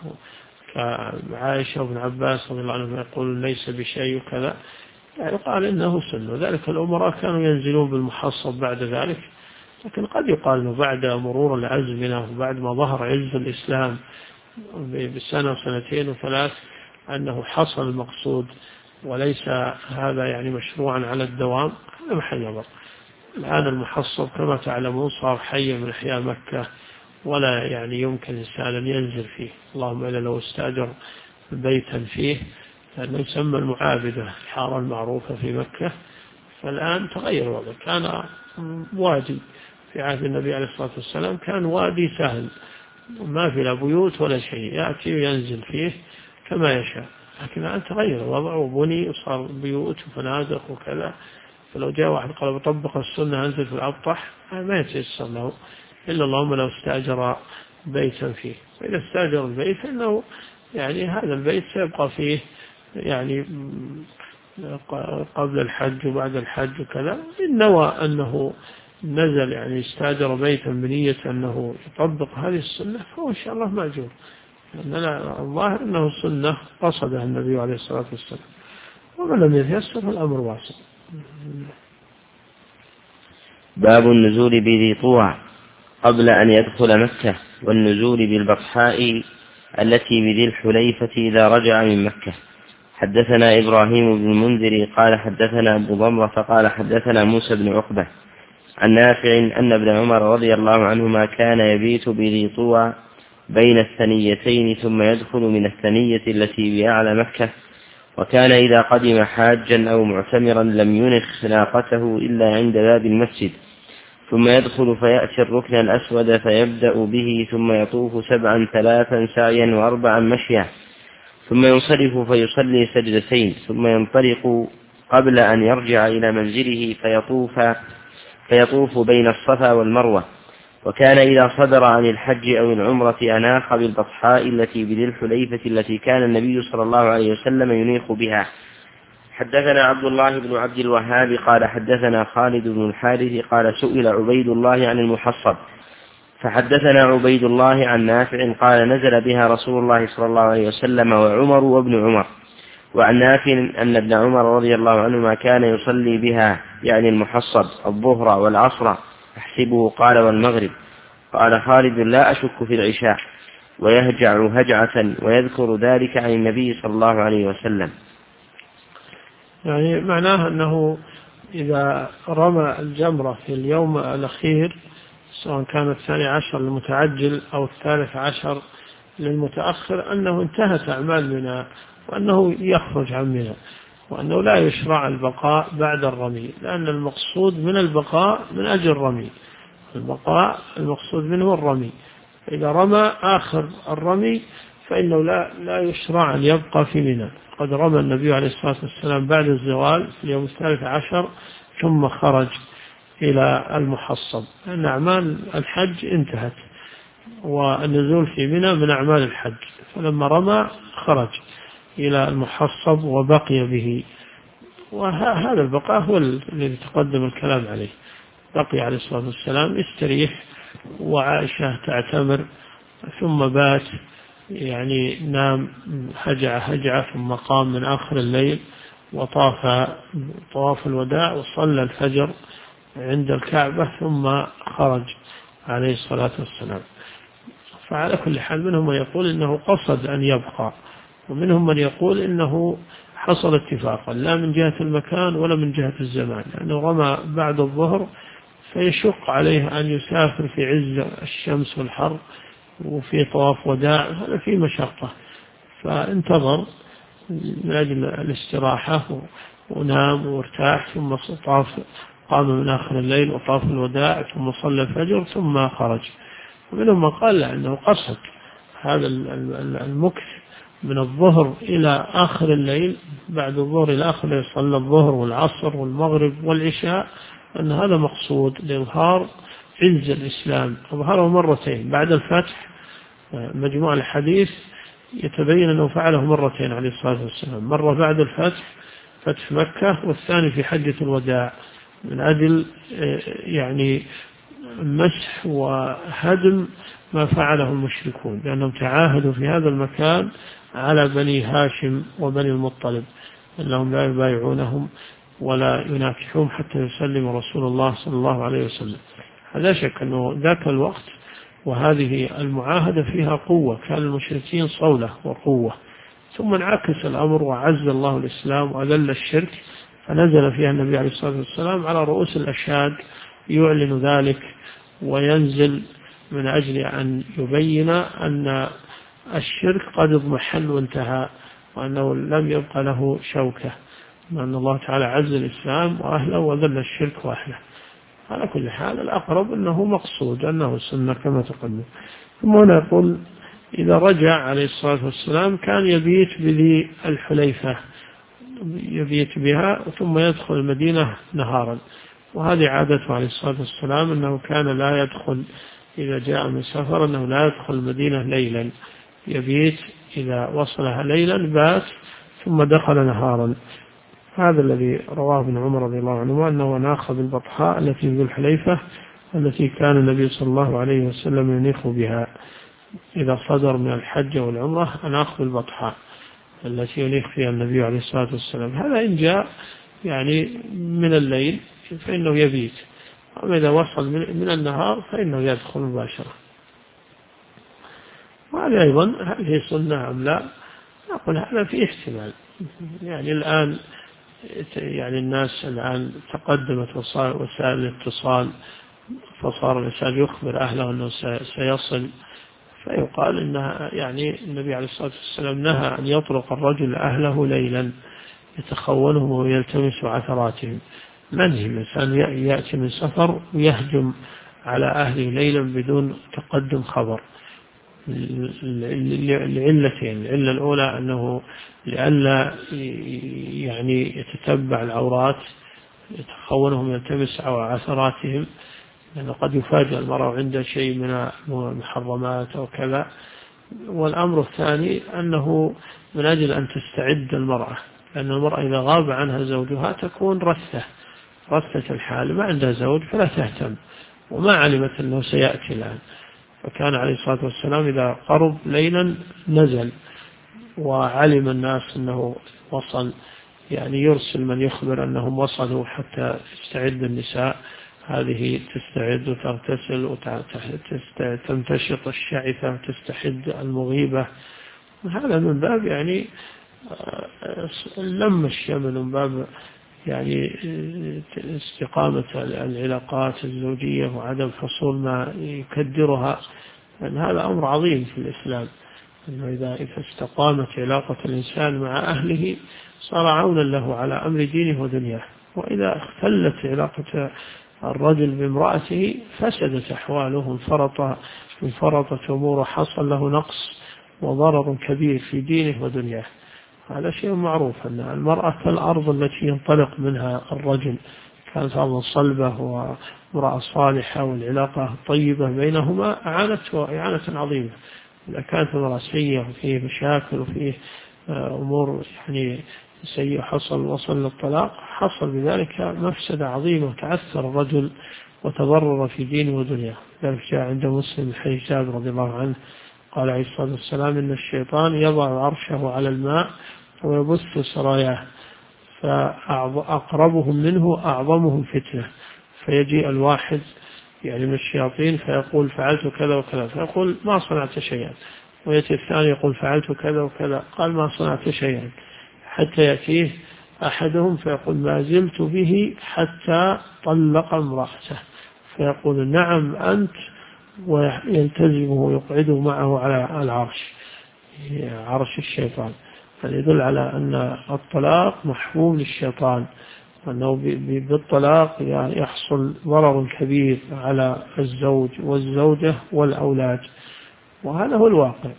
كعائشة وابن عباس رضي الله عنهم يقولون ليس بشيء وكذا، يعني قال إنه سنة. ذلك الأمراء كانوا ينزلون بالمحصب بعد ذلك، لكن قد يقال أنه بعد مرور الأزمنة وبعد ما ظهر عز الإسلام بسنة وسنتين وثلاث أنه حصل المقصود وليس هذا يعني مشروعا على الدوام، هذا محل نظر. الآن المحصب كما تعلمون صار حيا من أحياء مكة، ولا يعني يمكن إنسان أن ينزل فيه، اللهم إلا لو استأجر بيتا فيه، لأنه يسمى المعابدة الحارة المعروفة في مكة. فالآن تغير الوضع، كان وادي في عهد النبي عليه الصلاة والسلام كان وادي سهل ما في لا بيوت ولا شيء، يأتي وينزل فيه كما يشاء، لكن الآن تغير الوضع وبني وصار بيوت وفنادق وكذا. فلو جاء واحد قال بطبق السنة أنزل في الأبطح ما يتيسر له إلا اللهم لو استأجر بيتا فيه. فإذا استأجر البيت فإنه يعني هذا البيت سيبقى فيه يعني قبل الحج وبعد الحج وكذا، إن نوى أنه نزل يعني استأجر بيتا بنية أنه يطبق هذه السنة فهو إن شاء الله مأجور، لأننا الظاهر أنه سنة قصدها النبي عليه الصلاة والسلام، ومن لم يتيسر فالأمر واسع. باب النزول بذي طوى قبل أن يدخل مكة، والنزول بالبطحاء التي بذي الحليفة إذا رجع من مكة. حدثنا إبراهيم بن المنذر قال حدثنا أبو ضمرة قال حدثنا موسى بن عقبة عن نافع أن ابن عمر رضي الله عنهما كان يبيت بذي طوى بين الثنيتين ثم يدخل من الثنية التي بأعلى مكة، وكان إذا قدم حاجا أو معتمرا لم ينخ ناقته إلا عند باب المسجد، ثم يدخل فيأتي الركن الأسود فيبدأ به ثم يطوف 7 3 سعيا و4 مشيا، ثم ينصرف فيصلي سجدتين ثم ينطلق قبل أن يرجع إلى منزله فيطوف بين الصفا والمروة. وكان إذا صدر عن الحج أو العمرة أناخ بالبطحاء التي بذي الحليفة التي كان النبي صلى الله عليه وسلم ينيخ بها. حدثنا عبد الله بن عبد الوهاب قال حدثنا خالد بن الحارث قال سئل عبيد الله عن المحصب، فحدثنا عبيد الله عن نافع قال نزل بها رسول الله صلى الله عليه وسلم وعمر وابن عمر. وعن نافع أن ابن عمر رضي الله عنهما كان يصلي بها يعني المحصب الظهر والعصر أحسبه قال والمغرب. قال خالد لا أشك في العشاء، ويهجع هجعة ويذكر ذلك عن النبي صلى الله عليه وسلم. يعني معناه أنه إذا رمى الجمرة في اليوم الأخير سواء كان 12 للمتعجل أو 13 للمتأخر أنه انتهت أعمال منى، وأنه يخرج عن منى، وأنه لا يشرع البقاء بعد الرمي، لأن المقصود من البقاء من أجل الرمي، البقاء المقصود منه الرمي. إذا رمى آخر الرمي فإنه لا يشرع أن يبقى في منى. قد رمى النبي عليه الصلاة والسلام بعد الزوال في اليوم 13 ثم خرج إلى المحصب، لأن أعمال الحج انتهت، والنزول في منى من أعمال الحج، فلما رمى خرج إلى المحصب وبقي به. وهذا البقاء هو الذي تقدم الكلام عليه. بقي عليه الصلاة والسلام يستريح، وعائشة تعتمر، ثم بات يعني نام هجعة ثم قام من آخر الليل وطاف طواف الوداع وصلى الفجر عند الكعبة ثم خرج عليه الصلاة والسلام. فعلى كل حال منهم من يقول إنه قصد أن يبقى، ومنهم من يقول إنه حصل اتفاقا لا من جهة المكان ولا من جهة الزمان، لأنه رمى بعد الظهر فيشق عليه أن يسافر في عز الشمس والحر وفي طواف وداع، هذا في مشقة، فانتظر من أجل الاستراحة ونام وارتاح، ثم قام من آخر الليل وطاف الوداع ثم صلى الفجر ثم خرج. ومنهم من قال أنه قصد هذا المكث من الظهر إلى آخر الليل، بعد الظهر إلى آخر الليل صلى الظهر والعصر والمغرب والعشاء، أن هذا مقصود لإظهار عز الإسلام. أظهره مرتين بعد الفتح، مجموع الحديث يتبين أنه فعله مرتين عليه الصلاة والسلام، مرة بعد الفتح فتح مكة، والثاني في حجة الوداع، من أجل يعني مسح وهدم ما فعله المشركون، لأنهم تعاهدوا في هذا المكان على بني هاشم وبني المطلب أنهم لا يبايعونهم ولا يناكحون حتى يسلم رسول الله صلى الله عليه وسلم. هذا شك أنه ذاك الوقت وهذه المعاهدة فيها قوة، كان المشركين صولة وقوة، ثم انعكس الأمر وعز الله الإسلام وأذل الشرك، فنزل فيها النبي عليه الصلاة والسلام على رؤوس الأشهاد يعلن ذلك وينزل من أجل أن يبين أن الشرك قد اضمحل وانتهى، وأنه لم يبقى له شوكة، وأن الله تعالى عز الإسلام وأهله وذل الشرك وأهله. على كل حال الأقرب أنه مقصود، أنه سنة كما تقدم. ثم هنا يقول إذا رجع عليه الصلاة والسلام كان يبيت بذي الحليفة، يبيت بها ثم يدخل المدينة نهارا، وهذه عادته عليه الصلاة والسلام أنه كان لا يدخل إذا جاء من سفر، أنه لا يدخل المدينة ليلا، يبيت إذا وصلها ليلا بات ثم دخل نهارا. هذا الذي رواه ابن عمر رضي الله عنه أنه ناخ بالبطحاء التي ذو الحليفة التي كان النبي صلى الله عليه وسلم ينيخ بها إذا صدر من الحج والعمرة، أناخ بالبطحاء التي ينيخ فيها النبي عليه الصلاة والسلام. هذا إن جاء يعني من الليل فإنه يبيت، أما إذا وصل من النهار فإنه يدخل مباشرة. وهذا أيضا هذه سنة أم لا؟ نقول هذا في احتمال، يعني الآن يعني الناس الآن تقدمت وسائل الاتصال، فصار الإنسان يخبر أهله أنه سيصل، فيقال إنها يعني النبي عليه الصلاة والسلام نهى أن يطرق الرجل أهله ليلا يتخونهم ويلتمس عثراتهم. منهي الإنسان يأتي من سفر ويهجم على أهله ليلا بدون تقدم خبر، لعلتين: العلة الأولى أنه لئلا يعني يتتبع العورات يتخونهم يلتمس عثراتهم، لأنه قد يفاجأ المرأة عند شيء من المحرمات أو كذا. والأمر الثاني أنه من أجل أن تستعد المرأة، لأن المرأة إذا غاب عنها زوجها تكون رثة الحال، ما عندها زوج فلا تهتم وما علمت أنه سيأتي الآن. فكان عليه الصلاة والسلام إذا قرب ليلا نزل وعلم الناس أنه وصل، يعني يرسل من يخبر أنهم وصلوا حتى تستعد النساء، هذه تستعد وتغتسل وتمتشط الشعثة وتستحد المغيبة. هذا من باب يعني لم الشمل، من باب يعني استقامة العلاقات الزوجية وعدم حصول ما يكدرها، لأن هذا أمر عظيم في الإسلام، أنه إذا استقامت علاقة الإنسان مع أهله صار عونا له على أمر دينه ودنياه، وإذا اختلت علاقة الرجل بامرأته فسدت أحواله انفرطت أموره، حصل له نقص وضرر كبير في دينه ودنياه. هذا شيء معروف أن المرأة كالأرض التي ينطلق منها الرجل، كانت أرضا صلبة وامرأة صالحة والعلاقة طيبة بينهما أعانته إعانة عظيمة. إذا كانت المرأة سيئة وفيه مشاكل وفيه أمور يعني سيء وصل للطلاق، حصل بذلك مفسدة عظيمة، تعثر الرجل وتضرر في دينه ودنياه. ذلك جاء عند مسلم حديث جابر رضي الله عنه قال عليه الصلاة والسلام إن الشيطان يضع عرشه على الماء ويبث سراياه، فأقربهم منه أعظمهم فتنة، فيجيء الواحد يعني من الشياطين فيقول فعلت كذا وكذا، فيقول ما صنعت شيئا، ويأتي الثاني يقول فعلت كذا وكذا، قال ما صنعت شيئا، حتى يأتيه أحدهم فيقول ما زلت به حتى طلق امرأته، فيقول نعم أنت، ويلتزمه ويقعده معه على العرش، عرش الشيطان. فيدل على أن الطلاق محبوب للشيطان، وأنه بالطلاق يحصل ضرر كبير على الزوج والزوجة والأولاد، وهذا هو الواقع.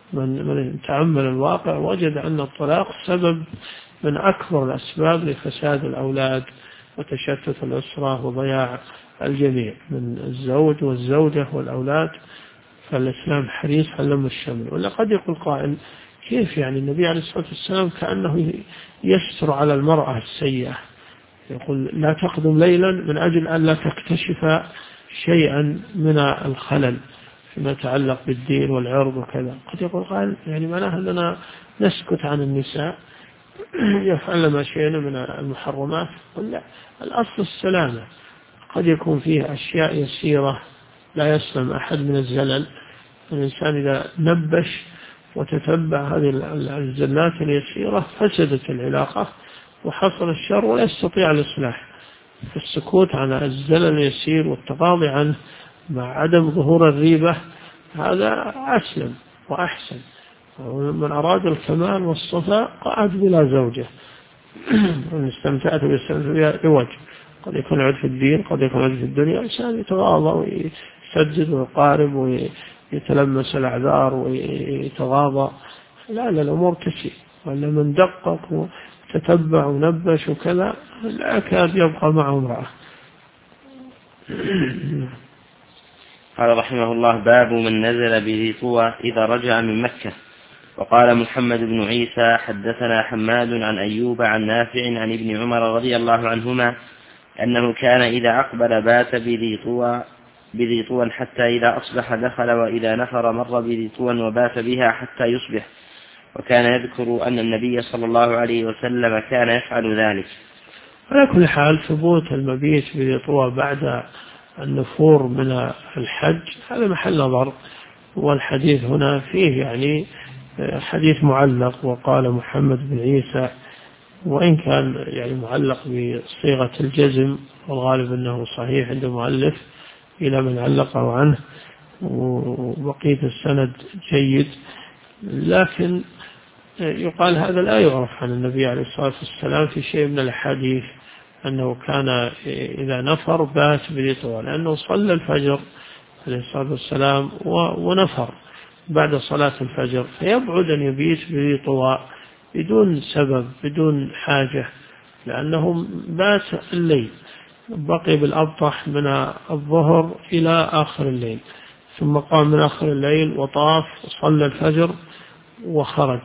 من تأمل الواقع وجد أن الطلاق سبب من أكبر الأسباب لفساد الأولاد وتشتت الأسرة وضياع الجميع من الزوج والزوجة والأولاد. فالإسلام حريص على لم الشمل. ولا قد يقول قائل كيف يعني النبي عليه الصلاة والسلام كأنه يستر على المرأة السيئة، يقول لا تقدم ليلا من أجل أن لا تكتشف شيئا من الخلل فيما يتعلق بالدين والعرض وكذا. قد يقول قائل يعني معناها أننا نسكت عن النساء يفعل ما شئنا من المحرمات؟ قل لا، الأصل السلامة. قد يكون فيه أشياء يسيرة لا يسلم أحد من الزلل، الإنسان إذا نبش وتتبع هذه الزلات اليسيرة فسدت العلاقة وحصل الشر ولا يستطيع الإصلاح. فالسكوت عن الزلل اليسير والتغاضي عنه مع عدم ظهور الريبة هذا أسلم وأحسن. ومن أراد الكمال والصفاء قعد بلا زوجة وإن استمتعت بالاستمتاع بوجه، قد يكون عد في الدين قد يكون عد في الدنيا، إنسان يتغاضى ويسجد ويقارب ويتلمس الأعذار ويتغاضى، لا الأمور تسير. وأن من دقق وتتبع ونبش وكذا لا يكاد يبقى معه امرأة. قال رحمه الله باب من نزل بذي طوى إذا رجع من مكة. وقال محمد بن عيسى حدثنا حماد عن أيوب عن نافع عن ابن عمر رضي الله عنهما أنه كان إذا أقبل بات بذي طوى حتى إذا أصبح دخل، وإذا نفر مر بذي طوى وبات بها حتى يصبح، وكان يذكر أن النبي صلى الله عليه وسلم كان يفعل ذلك. على كل حال ثبوت المبيت بذي طوى بعد النفور من الحج هذا محل نظر، والحديث هنا فيه يعني حديث معلق. وقال محمد بن عيسى وإن كان يعني معلق بصيغة الجزم والغالب أنه صحيح عند المؤلف إلى من علقه عنه، وبقية السند جيد، لكن يقال هذا لا يعرف عن النبي عليه الصلاة والسلام في شيء من الحديث أنه كان إذا نفر بات بذي طوى، لأنه صلى الفجر عليه الصلاة والسلام ونفر بعد صلاة الفجر، فيبعد أن يبيت بذي طوى بدون سبب بدون حاجة، لأنه بات الليل، بقي بالأبطح من الظهر إلى آخر الليل، ثم قام من آخر الليل وطاف وصلى الفجر وخرج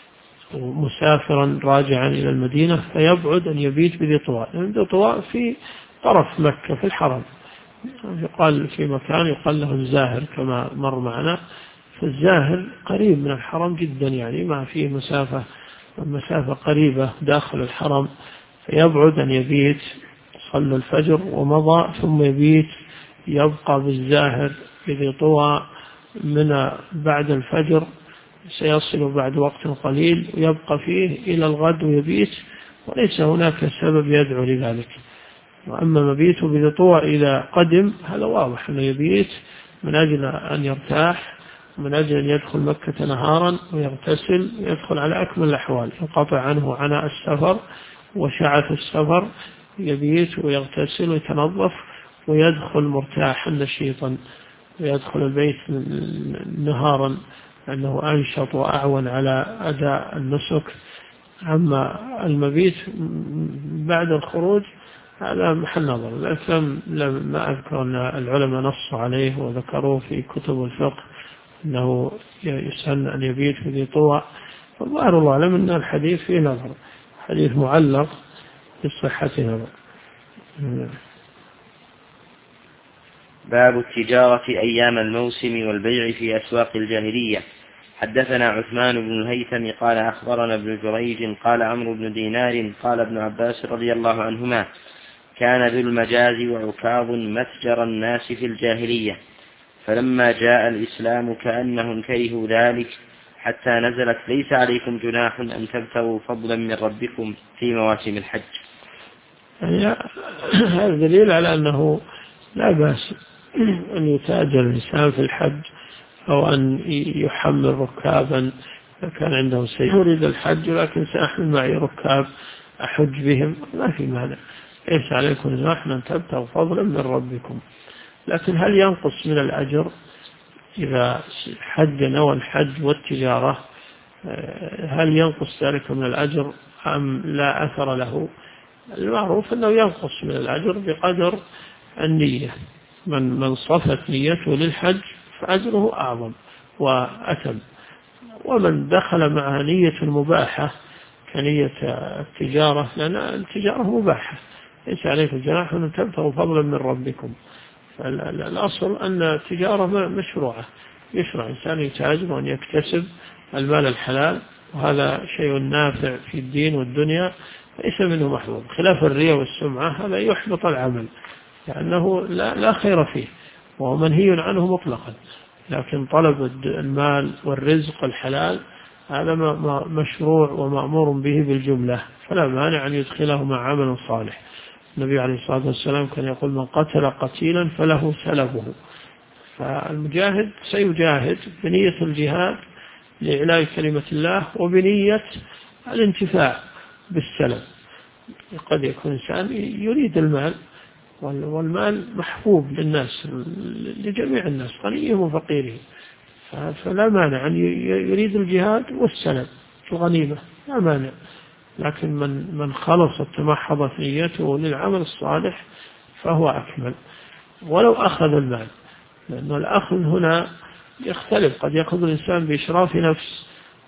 مسافرا راجعا إلى المدينة، فيبعد أن يبيت بذي طوى. ذي طوى في طرف مكة في الحرم، يقال في مكان يقال له الزاهر كما مر معنا، فالزاهر قريب من الحرم جدا، يعني ما فيه مسافة قريبة داخل الحرم، فيبعد أن يبيت صلى الفجر ومضى ثم يبيت يبقى بالزاهر بذي طوى من بعد الفجر، سيصل بعد وقت قليل ويبقى فيه إلى الغد ويبيت، وليس هناك سبب يدعو لذلك. وأما مبيته بذي طوى إذا قدم هذا واضح أنه يبيت من أجل أن يرتاح، من أجل أن يدخل مكة نهارا ويغتسل ويدخل على أكمل الأحوال، ينقطع عنه عناء السفر وشعث السفر، يبيت ويغتسل ويتنظف ويدخل مرتاحا نشيطا، ويدخل البيت نهارا أنه أنشط وأعون على أداء النسك. أما المبيت بعد الخروج هذا محل نظر، لكن ما أذكر أن العلماء نصوا عليه وذكروه في كتب الفقه أنه يسن أن يبيت في ذي طوى، والظاهر الله أعلم أن الحديث فيه نظر، حديث معلق بصحتها. باب التجارة أيام الموسم والبيع في أسواق الجاهلية. حدثنا عثمان بن الهيثم قال أخبرنا ابن جريج قال عمرو بن دينار قال ابن عباس رضي الله عنهما كان ذو المجاز وعكاظ متجر الناس في الجاهلية، فلما جاء الإسلام كأنهم كرهوا ذلك حتى نزلت ليس عليكم جناح أن تبتغوا فضلا من ربكم في مواسم الحج. هذا دليل على أنه لا بأس أن يتاجر الإنسان في الحج أو أن يحمل ركابا كان عنده سيارة يريد الحج لكن سأحمل معي ركاب أحج بهم، ما في مانع، ليس عليكم جناح أن تبتغوا فضلا من ربكم. لكن هل ينقص من الأجر إذا حج نوى الحج والتجارة؟ هل ينقص ذلك من الأجر أم لا أثر له؟ المعروف أنه ينقص من الأجر بقدر النية. من صفت نيته للحج فأجره أعظم وأتم، ومن دخل معها نية مباحة كنية التجارة، لأن التجارة مباحة ليس عليكم جناح أن تبتغوا فضلا من ربكم. الأصل أن التجارة مشروعة، يشرع إنسان يتاجر وأن يكتسب المال الحلال، وهذا شيء نافع في الدين والدنيا ليس منه محظوظ، خلاف الرياء والسمعة هذا يحبط العمل لأنه لا خير فيه وهو منهي عنه مطلقا. لكن طلب المال والرزق الحلال هذا مشروع ومأمور به بالجملة، فلا مانع أن يدخله مع عمل صالح. النبي عليه الصلاة والسلام كان يقول من قتل قتيلا فله سلبه. فالمجاهد سيجاهد بنية الجهاد لإعلاء كلمة الله وبنية الانتفاع بالسلب. قد يكون إنسان يريد المال، والمال محبوب للناس لجميع الناس غنيهم وفقيرهم، فلا مانع أن يريد الجهاد والسلب الغنيمة، لا مانع. لكن من خلصت تمحضت نيته للعمل الصالح فهو أكمل ولو أخذ المال، لأن الأخذ هنا يختلف، قد يأخذ الإنسان بإشراف نفس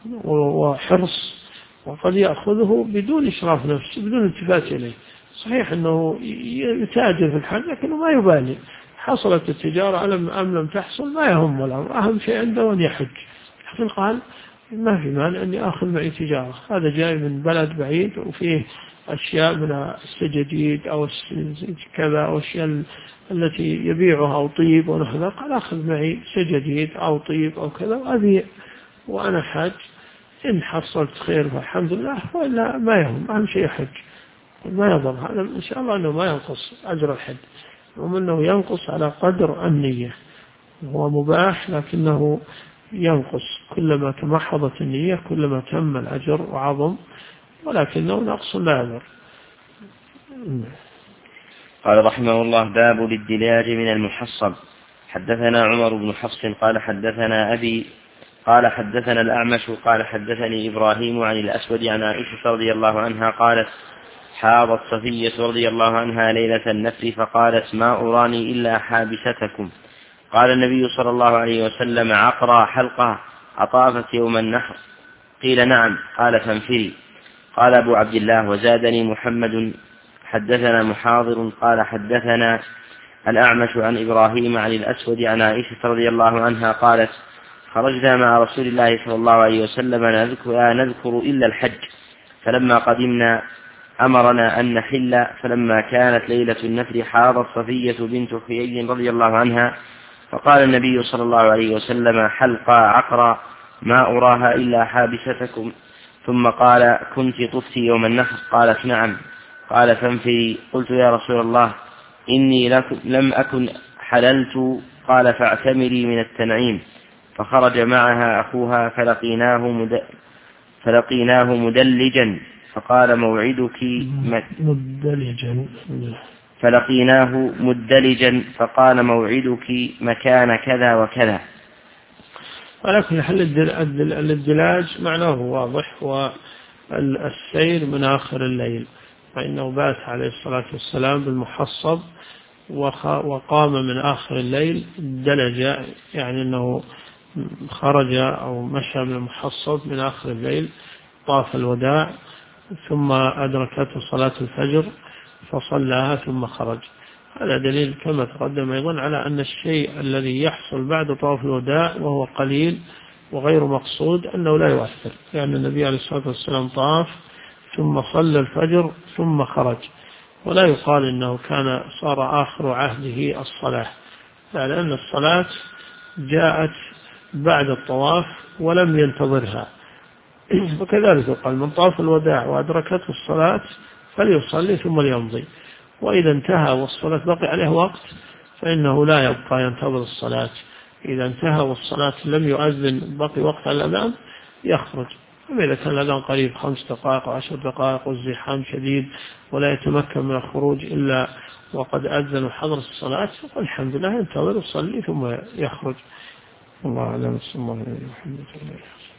وحرص، وقد يأخذه بدون إشراف نفس بدون التفات إليه. صحيح أنه يتاجر في الحج لكنه ما يبالي، حصلت التجارة أم لم تحصل ما يهم الأمر، أهم شيء عنده أن يحج. لكن قال ما في مانع أني أخذ معي تجارة، هذا جاي من بلد بعيد وفيه أشياء من السجاجيد أو كذا أو أشياء التي يبيعها أو طيب ونحو ذلك، قال أخذ معي سجاجيد أو طيب أو كذا وأبيع وأنا حج، إن حصلت خير فالحمد لله، وإلا ما يهم، أهم شيء حج ما يضر. هذا إن شاء الله أنه ما ينقص أجر الحج، ومنه ينقص على قدر النية، هو مباح لكنه ينقص كلما تمحضت النية كلما تم الأجر وعظم، ولكنه نقص لا يضر. قال رحمه الله باب الادلاج من المحصب. حدثنا عمر بن حفص قال حدثنا أبي قال حدثنا الأعمش قال حدثني إبراهيم عن الأسود عن عائشة رضي الله عنها قالت حاضت صفية رضي الله عنها ليلة النفر فقالت ما أراني إلا حابستكم. قال النبي صلى الله عليه وسلم عقرى حلقة أطافت يوم النحر؟ قيل نعم. قال فانفري. قال أبو عبد الله وزادني محمد حدثنا محاضر قال حدثنا الأعمش عن إبراهيم عن الأسود عن عائشة رضي الله عنها قالت خرجنا مع رسول الله صلى الله عليه وسلم نذكر إلا الحج، فلما قدمنا أمرنا أن نحل، فلما كانت ليلة النفر حاضت صفية بنت حيي رضي الله عنها، فقال النبي صلى الله عليه وسلم حلقة عقرى ما أراها إلا حابستكم، ثم قال كنت طفتي يوم النحر؟ قالت نعم. قال فانفري. قلت يا رسول الله إني لم أكن حللت. قال فاعتمري من التنعيم. فخرج معها أخوها فلقيناه مدلجا فقال موعدك مكان كذا وكذا. ولكن الادلاج معناه واضح، والسير من آخر الليل، فإنه بات عليه الصلاة والسلام بالمحصب وقام من آخر الليل دلج، يعني أنه خرج أو مشى من المحصب من آخر الليل، طاف الوداع ثم أدركته صلاة الفجر فصلاها ثم خرج. هذا دليل كما تقدم أيضا على أن الشيء الذي يحصل بعد طواف الوداع وهو قليل وغير مقصود أنه لا يؤثر، لأن النبي عليه الصلاة والسلام طاف ثم صلى الفجر ثم خرج، ولا يقال إنه كان صار آخر عهده الصلاة، لأن الصلاة جاءت بعد الطواف ولم ينتظرها. وكذلك قال من طاف الوداع وأدركته الصلاة فليصلي ثم ليمضي، وإذا انتهى والصلاة بقي عليه وقت فإنه لا يبقى ينتظر الصلاة. إذا انتهى والصلاة لم يؤذن بقي وقت الأذان يخرج. أما إذا كان الأذان قريب 5 دقائق و10 دقائق والزحام شديد ولا يتمكن من الخروج إلا وقد أذن وحضر الصلاة والحمد لله ينتظر يصلي ثم يخرج. الله أعلم. صلى الله عليه وسلم.